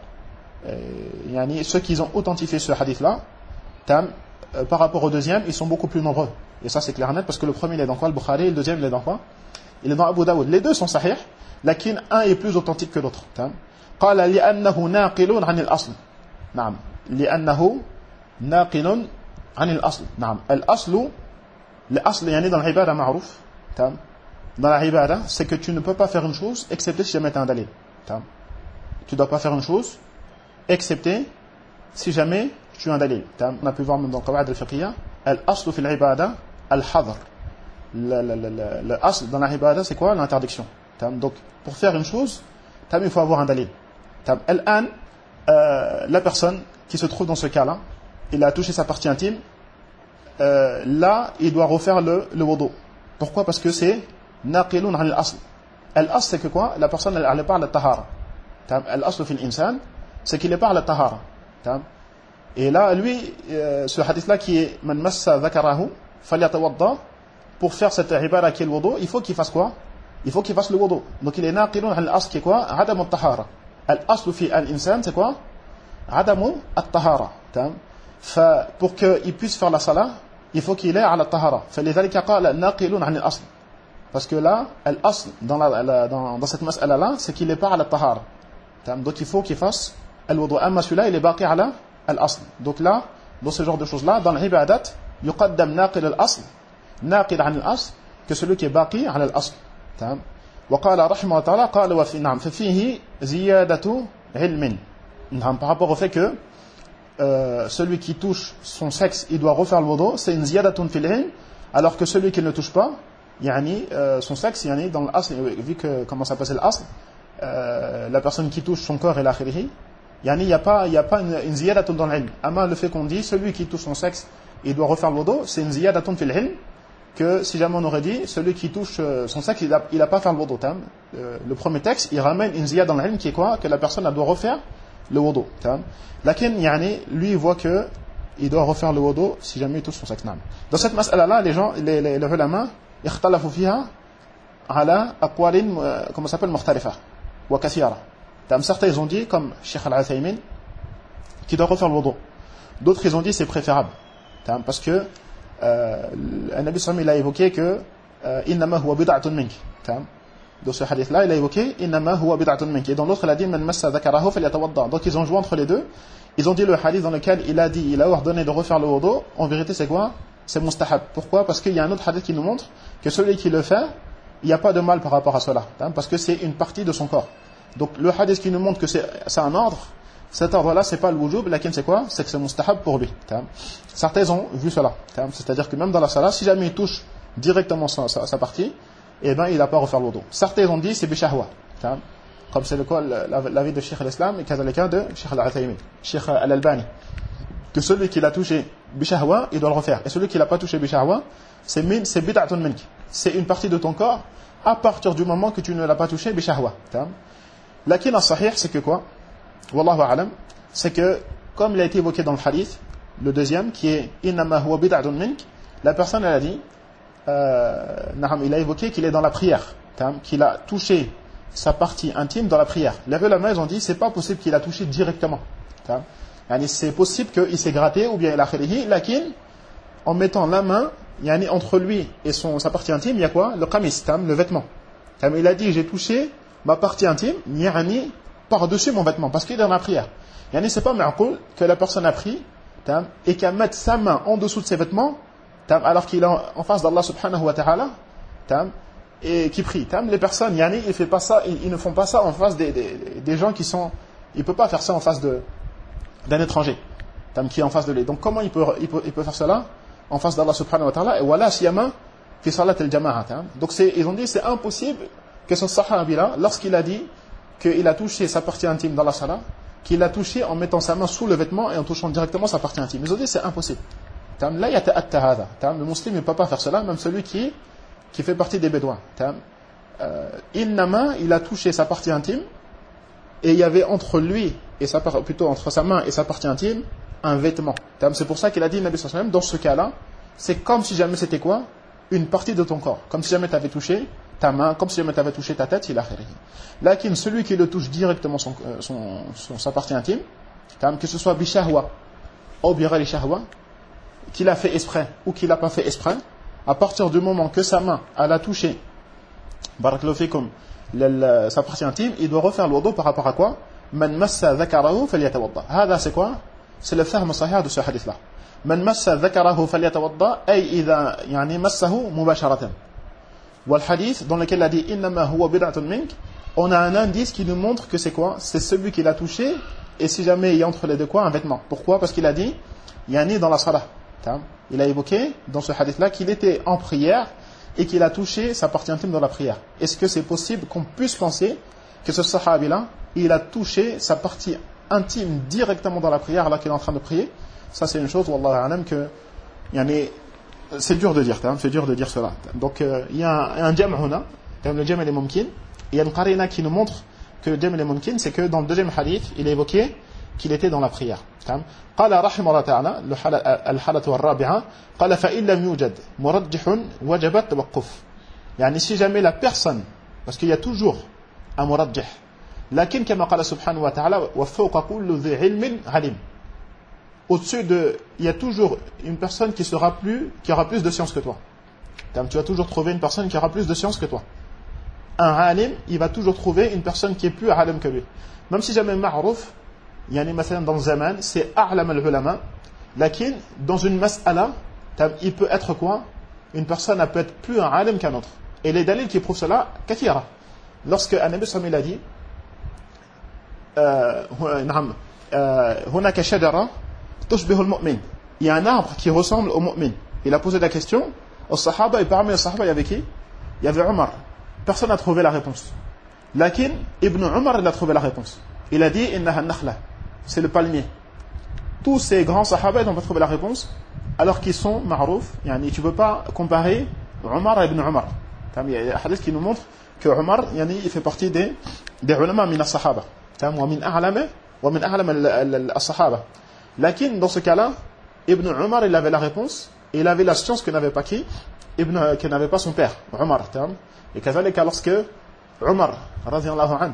Ceux qui ont authentifié ce hadith-là, par rapport au deuxième, ils sont beaucoup plus nombreux. Et ça c'est clair et net parce que le premier il est dans quoi? Le Bukhari, et le deuxième il est dans quoi? Il est dans Abu Daoud. Les deux sont sahih, lakin un est plus authentique que l'autre. Qala li'annahu naqilun 'an al-asl. Naam. لأنه ناقل عن الأصل. نعم الأصل يعني dans l'ibada معروف. Dans la ibada, c'est que tu ne peux pas faire une chose excepté si jamais tu as un dalil. Tu ne dois pas faire une chose excepté si jamais tu as un dalil. On a pu voir même dans le qawaid al-fiqhiyya, al-aslu fi al-ibada al-hadr. L'asl dans la ibada, c'est quoi? L'interdiction. Donc pour faire une chose, il faut avoir un dalil. La personne qui se trouve dans ce cas-là, il a touché sa partie intime, là il doit refaire le wudu. Pourquoi? Parce que c'est naqilun an al-asl. Al-asl, c'est que quoi? La personne elle n'est pas à la tahara. Al-asl fi al-insan, c'est qu'il n'est pas à la tahara. Et là lui, ce hadith là qui est man massa dhakarahu falyatawadda, pour faire cette ibada qui est le wudu, il faut qu'il fasse quoi? Il faut qu'il fasse le wudu. Donc il est naqilun an al-asl qui est quoi? Adam al-tahara. Al-asl fi al-insan, c'est quoi? Adam al-tahara. Pour qu'il puisse faire la salah, il faut qu'il ait à la tahara. فلذلك قال ناقل عن الأصل. Parce que là, l'asl dans cette mas'ala là, c'est qu'il n'est pas à la tahara. Donc il faut qu'il fasse al-wudu. Amma celui-là, il est baqi ala al-asl. Donc là, dans ce genre de choses là, dans l'ibadat, yuqaddam naqil al-asl, naqil an al-asl, que celui qui est baqi ala al-asl. وقال رحمه الله تعالى قال وفي نعم ففيه زيادة علم. Par rapport au fait que celui qui touche son sexe, il doit refaire le wudu, c'est une ziyadatun fil ilm, alors que celui qui ne touche pas, son sexe, dans l'asl, vu que comment ça passe l'asl, la personne qui touche son corps et l'akhirihi, il n'y a pas une ziyadatun dans l'ilm. Ama le fait qu'on dit celui qui touche son sexe, il doit refaire le wudu, c'est une ziyadatun fil ilm, que si jamais on aurait dit celui qui touche son sexe, il n'a pas fait le wudu. Le premier texte, il ramène une ziyada dans l'ilm qui est quoi? Que la personne elle doit refaire le wudu. Lakin, lui, il voit que il doit refaire le wudu si jamais il touche son sexe. Dans cette mas'ala-là, les ulama, ikhtalafu fiha ala aqwalin, comment ça s'appelle, mukhtalifa wa kathira. Certains, ils ont dit, comme Cheikh Al-Uthaymin, qu'il doit refaire le wudu. D'autres, ils ont dit, c'est préférable. Parce que, Nabi sallam, il a évoqué que, innama huwa bid'atun mink. Dans ce hadith-là, il a évoqué innama huwa bid'atun mink. Et dans l'autre, il a dit man massa dhakarahu falyatawadda. Donc ils ont joué entre les deux. Ils ont dit le hadith dans lequel il a ordonné de refaire le wudu. En vérité, c'est quoi? C'est mustahab. Pourquoi? Parce qu'il y a un autre hadith qui nous montre que celui qui le fait, il n'y a pas de mal par rapport à cela, parce que c'est une partie de son corps. Donc le hadith qui nous montre que c'est un ordre, cet ordre-là, c'est pas le wujub, laquelle c'est quoi? C'est que c'est mustahab pour lui. Certains ont vu cela. C'est-à-dire que même dans la salat, si jamais il touche directement sa partie, eh ben il n'a pas à refaire le wudu. Certains ont dit c'est bishahwa, comme c'est le cas l'avis de Cheikh al-Islam et kazalika de Cheikh al-Uthaymin, Cheikh al-Albani, que celui qui l'a touché bishahwa, il doit le refaire, et celui qui l'a pas touché bishahwa, c'est bid'atun mink, c'est une partie de ton corps à partir du moment que tu ne l'as pas touché bishahwa. Lakin as-sahih, c'est que quoi? Wallahu a'lam, c'est que comme il a été évoqué dans le hadith, le deuxième qui est innama huwa bid'atun mink, la personne elle a dit il a évoqué qu'il est dans la prière, qu'il a touché sa partie intime dans la prière. Les ulama, ils ont dit c'est pas possible qu'il a touché directement. C'est possible qu'il s'est gratté ou bien il a khirihi, lakin en mettant la main entre lui et sa partie intime, il y a quoi? Le qamis, le vêtement. Il a dit j'ai touché ma partie intime par-dessus mon vêtement parce qu'il est dans la prière. C'est pas ma'qul que la personne a pris et qu'elle mette sa main en dessous de ses vêtements alors qu'il est en face d'Allah subhanahu wa ta'ala et qui prie. Les personnes, ils ne font pas ça en face des gens qui sont... Il ne peut pas faire ça en face d'un étranger qui est en face de lui. Donc comment il peut faire cela en face d'Allah subhanahu wa ta'ala? Et voilà, siyama fi salat al-jama'a. Donc ils ont dit c'est impossible que ce sahabi-là, lorsqu'il a dit qu'il a touché sa partie intime dans la salat, qu'il a touché en mettant sa main sous le vêtement et en touchant directement sa partie intime. Ils ont dit c'est impossible. Là, le musulman ne peut pas faire cela, même celui qui fait partie des bédouins. Il a touché sa partie intime et il y avait entre sa main et sa partie intime un vêtement. C'est pour ça qu'il a dit Nabi sallallahu alayhi wa sallam, dans ce cas-là, c'est comme si jamais c'était quoi? Une partie de ton corps. Comme si jamais tu avais touché ta main, comme si jamais tu avais touché ta tête, il a khirihi. Lakin celui qui le touche directement sa partie intime, que ce soit bishahwa ou bira shahwa, qu'il a fait exprès ou qu'il n'a pas fait exprès, à partir du moment que sa main elle a touché barakallahu fikum sa partie intime, il doit refaire le wudu par rapport à quoi? Man massa dhakarahu falyatawadda. Hada c'est quoi? c'est le fahm sahih de ce hadith-là. Man massa dhakarahu falyatawadda, ay idha yani massahu mubasharatan. Ou le hadith dans lequel il a dit innama huwa bid'atun mink, on a un indice qui nous montre que c'est quoi? C'est celui qui l'a touché, et si jamais il y a entre les deux quoi? Un vêtement. Pourquoi? Parce qu'il a dit yani dans la salah. Il a évoqué dans ce hadith-là qu'il était en prière et qu'il a touché sa partie intime dans la prière. Est-ce que c'est possible qu'on puisse penser que ce sahabi-là, il a touché sa partie intime directement dans la prière alors qu'il est en train de prier? Ça c'est une chose, wallahu a'lam, que c'est dur de dire, c'est dur de dire cela. Donc il y a un jam' huna, le jam' il est mumkin. Il y a une qarina qui nous montre que le jam' il est mumkin, c'est que dans le deuxième hadith, il a évoqué qu'il était dans la prière. قال رحمه الله تعالى الحالة الرابعة قال فإن لم يوجد مرجح وجب التوقف. يعني si jamais la personne, parce qu'il y a toujours un مرجح, لكن كما قال سبحانه وتعالى وفوق كل ذي علم عليم. Au-dessus de, il y a toujours une personne qui aura plus de science que toi. Tu vas toujours trouver une personne qui aura plus de science que toi. Un alim, il va toujours trouver une personne qui est plus alim que lui. Même si jamais ma'rouf, yani مثلا dans le zaman, c'est a'lam al-ulama, lakin dans une mas'ala, il peut être quoi? Une personne elle peut être plus un alim qu'un autre. Et les dalils qui prouvent cela, kathira. Lorsque An-Nabi sallallahu alayhi wa sallam a dit hunaka shajara tushbihu al-mu'min. Il y a un arbre qui ressemble au mu'min. Il a posé la question aux sahaba, et parmi les sahaba il y avait qui? Il y avait Omar. Personne n'a trouvé la réponse. Lakin Ibn Omar il a trouvé la réponse. Il a dit innaha nakhla, c'est le palmier. Tous ces grands sahaba n'ont pas trouvé la réponse alors qu'ils sont ma'rouf. Yani tu peux pas comparer Omar et Ibn Omar. Il y a un hadith qui nous montre que Omar il fait partie des ulama min as-sahaba. Wa min a'lam as-sahaba. Lakin dans ce cas-là, Ibn Omar il avait la réponse, et il avait la science que n'avait pas qui? Que n'avait pas son père, Omar. Et kazalika lorsque Omar radhiyallahu anhu,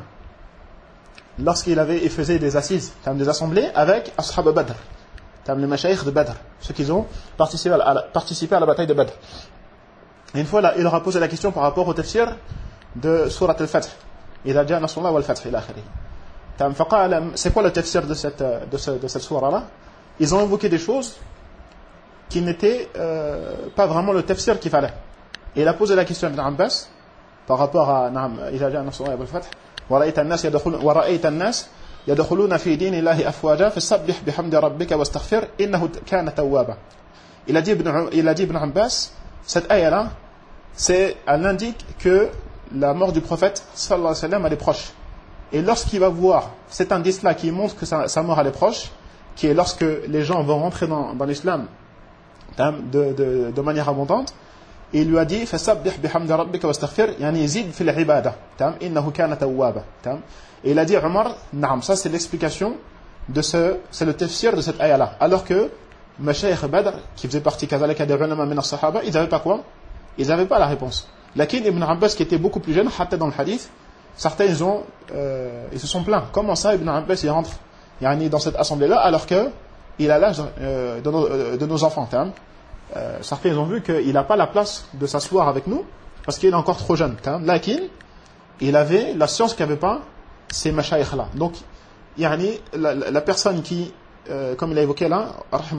il faisait des assises, des assemblées avec Ashab Badr, les mashayikh de Badr, ceux qui ont participé à la bataille de Badr. Et une fois là, il leur a posé la question par rapport au tafsir de Surat al-Fath. Idha ja'a nasrullah wal fath ila akhirih. C'est quoi le tafsir de cette sourate-là? Ils ont évoqué des choses qui n'étaient pas vraiment le tafsir qu'il fallait. Et il a posé la question à Ibn Abbas par rapport à إذا جاء نصر الله والفتح ورأيت الناس يدخلون في دين الله أفواجا فسبح بحمد ربك واستغفر إنه كان توابا. Il a dit Ibn Abbas, cette ayah-là, elle indique que la mort du prophète sallallahu alayhi wa sallam elle est proche. Et lorsqu'il va voir cet indice-là qui montre que sa mort elle est proche, qui est lorsque les gens vont rentrer dans l'islam de manière abondante, et il lui a dit fasabbih bihamdi rabbika wastaghfir, yani zid fil ibada, innahu kana tawwaba. Et il a dit Omar, naam, ça c'est l'explication c'est le tafsir de cette ayah là, alors que Mashayikh Badr qui faisait partie kazalika des ulama min as-sahaba, ils n'avaient pas quoi? Ils n'avaient pas la réponse. Lakin Ibn Abbas qui était beaucoup plus jeune, hatta dans le hadith, certains ils se sont plaints. Comment ça Ibn Abbas il rentre dans cette assemblée là alors que il a l'âge de nos enfants? Certains ont vu qu'il n'a pas la place de s'asseoir avec nous parce qu'il est encore trop jeune. Lakin il avait la science qu'avait pas ces mashayikh là. Donc la personne qui comme il a évoqué là,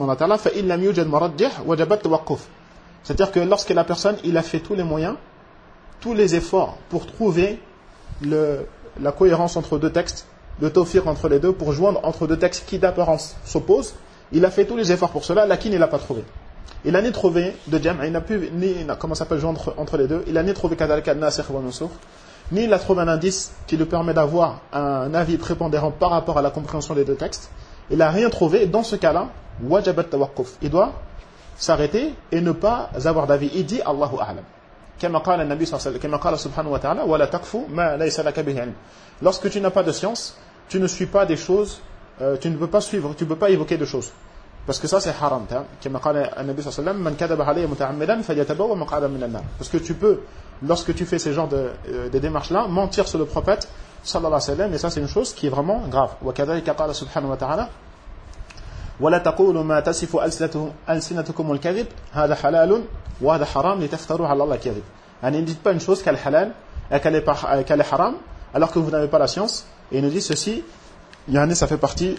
c'est-à-dire que lorsque la personne il a fait tous les moyens, tous les efforts pour trouver la cohérence entre deux textes, le tawfiq entre les deux, pour joindre entre deux textes qui d'apparence s'opposent, il a fait tous les efforts pour cela, lakin il n'a pas trouvé. Il n'a ni trouvé de jam', il n'a pu joindre entre les deux, il n'a ni trouvé kadalika nasikh wa mansukh, ni il a trouvé un indice qui lui permet d'avoir un avis prépondérant par rapport à la compréhension des deux textes. Il n'a rien trouvé. Dans ce cas-là, wajabat tawaqquf, il doit s'arrêter et ne pas avoir d'avis. Il dit Allahu a'lam. Kama qala an-nabi sallallahu alayhi wa sallam, kama qala subhanahu wa ta'ala, wa la taqfu ma laysa laka bihi ilm. Lorsque tu n'as pas de science, tu ne suis pas des choses, tu ne peux pas suivre, tu ne peux pas évoquer de choses. Parce que ça c'est haram. Kama qala an-nabi sallallahu alayhi wa sallam, man kadaba alayya muta'ammidan falyatabawwa maq'adahu min an-nar. Parce que tu peux, lorsque tu fais ces genres de démarches-là, mentir sur le prophète sallallahu alayhi wa sallam, et ça c'est une chose qui est vraiment grave. Wa kadhalika qala subhanahu wa ta'ala, wa la taqulu ma tasifu alsinatukum al-kadhib hadha halalun wa hadha haram litaftaru ala Allah al-kadhib. Ne dites pas une chose qu'elle est halal et qu'elle est haram alors que vous n'avez pas la science, et il nous dit ceci yani ça fait partie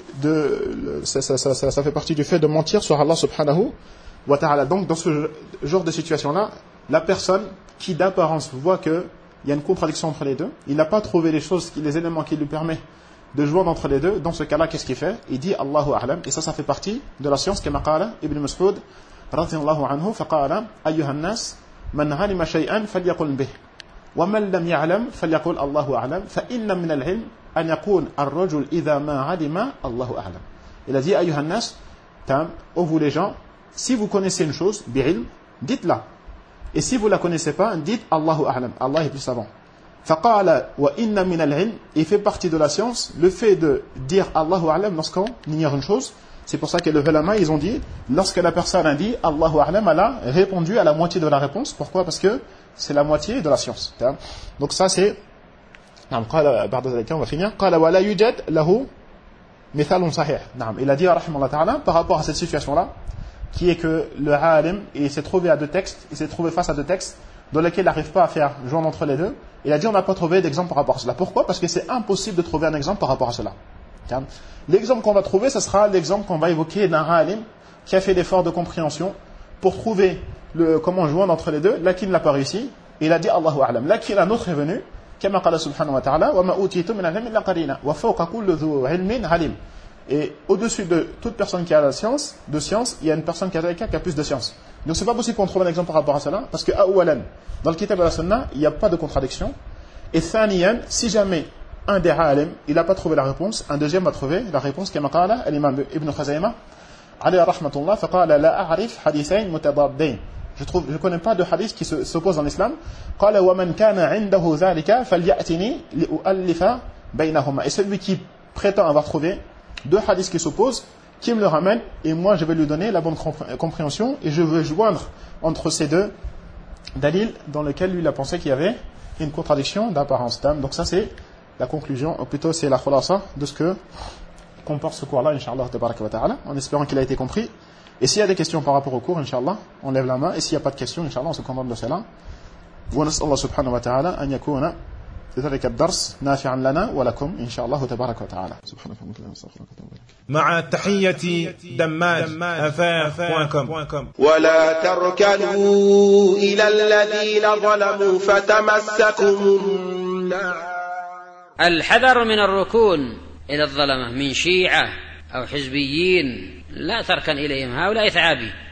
du fait de mentir sur Allah subhanahu wa ta'ala. Donc dans ce genre de situation-là, la personne qui d'apparence voit qu'il y a une contradiction entre les deux, il n'a pas trouvé les éléments qui lui permettent de joindre entre les deux, dans ce cas-là, qu'est-ce qu'il fait? Il dit Allahu a'lam, et ça fait partie de la science, kama qala Ibn Mas'ud radiyallahu anhu, faqala ayyuhan nas man 'alima shay'an falyaqul bih wa man lam ya'lam falyaqul Allahu a'lam fa inna min al-'ilm an yaqul ar-rajul idha ma 'alima Allahu a'lam. Il a dit ayyuhan nas, ô vous les gens, si vous connaissez une chose bi'ilm, dites-la, et si vous la connaissez pas, dites Allahu a'lam, Allah est plus savant. Faqala wa inna min al-'ilm, il fait partie de la science le fait de dire Allahu a'lam lorsqu'on ignore une chose. C'est pour ça que les ulama ils ont dit, lorsque la personne a dit Allahu a'lam, elle a répondu à la moitié de la réponse. Pourquoi? Parce que c'est la moitié de la science. Donc ça c'est on va finir. Qala wa la yujad lahu mithalun sahih. Il a dit rahimahullah ta'ala par rapport à cette situation là, qui est que le alim il s'est trouvé face à deux textes dans lesquels il n'arrive pas à faire joindre entre les deux. Il a dit on n'a pas trouvé d'exemple par rapport à cela. Pourquoi? Parce que c'est impossible de trouver un exemple par rapport à cela. L'exemple qu'on va trouver, ce sera l'exemple qu'on va évoquer d'un alim qui a fait l'effort de compréhension pour trouver comment joindre entre les deux. Là qui ne l'a pas réussi, il a dit Allahu a'lam. Là qui un autre est venu, kama qala subhanahu wa ta'ala wa ma utitu min al-'ilmi illa qalila wa fawqa kulli dhu 'ilmin 'alim. Et au-dessus de toute personne qui a la science, il y a une personne qui a plus de science. Donc c'est pas possible qu'on trouve un exemple par rapport à cela, parce que awalan, dans le kitab de la sunna, il n'y a pas de contradiction. Et thaniyan, si jamais un des alim, il n'a pas trouvé la réponse, un deuxième va trouver la réponse, kama qala al-imam Ibn Khuzaymah alayhi rahmatullah, faqala la a'rif hadithayn mutabaddayn. Je connais pas de hadith qui s'oppose dans l'islam. Qala wa man kana 'indahu dhalika falyatini li'u'allifa baynahuma. Et celui qui prétend avoir trouvé deux hadiths qui s'opposent, qui me le ramène, et moi je vais lui donner la bonne compréhension, et je veux joindre entre ces deux dalil dans lesquels lui il a pensé qu'il y avait une contradiction d'apparence. Donc ça c'est la conclusion, ou plutôt c'est la khulasa de ce que comporte ce cours-là, Inch'Allah, en espérant qu'il a été compris. Et s'il y a des questions par rapport au cours, Inch'Allah, on lève la main, et s'il n'y a pas de questions, Inch'Allah, on se contente de cela. ونسأل الله سبحانه وتعالى أن يكون ذلك الدرس نافعا لنا ولكم إن شاء الله تبارك وتعالى. مع تحية دماد.com. ولا تركنوا إلى الذين ظلموا فتمسكم النار. الحذر من الركون إلى الظلمة من شيعة أو حزبيين، لا تركن إليهم، هؤلاء ثعابي.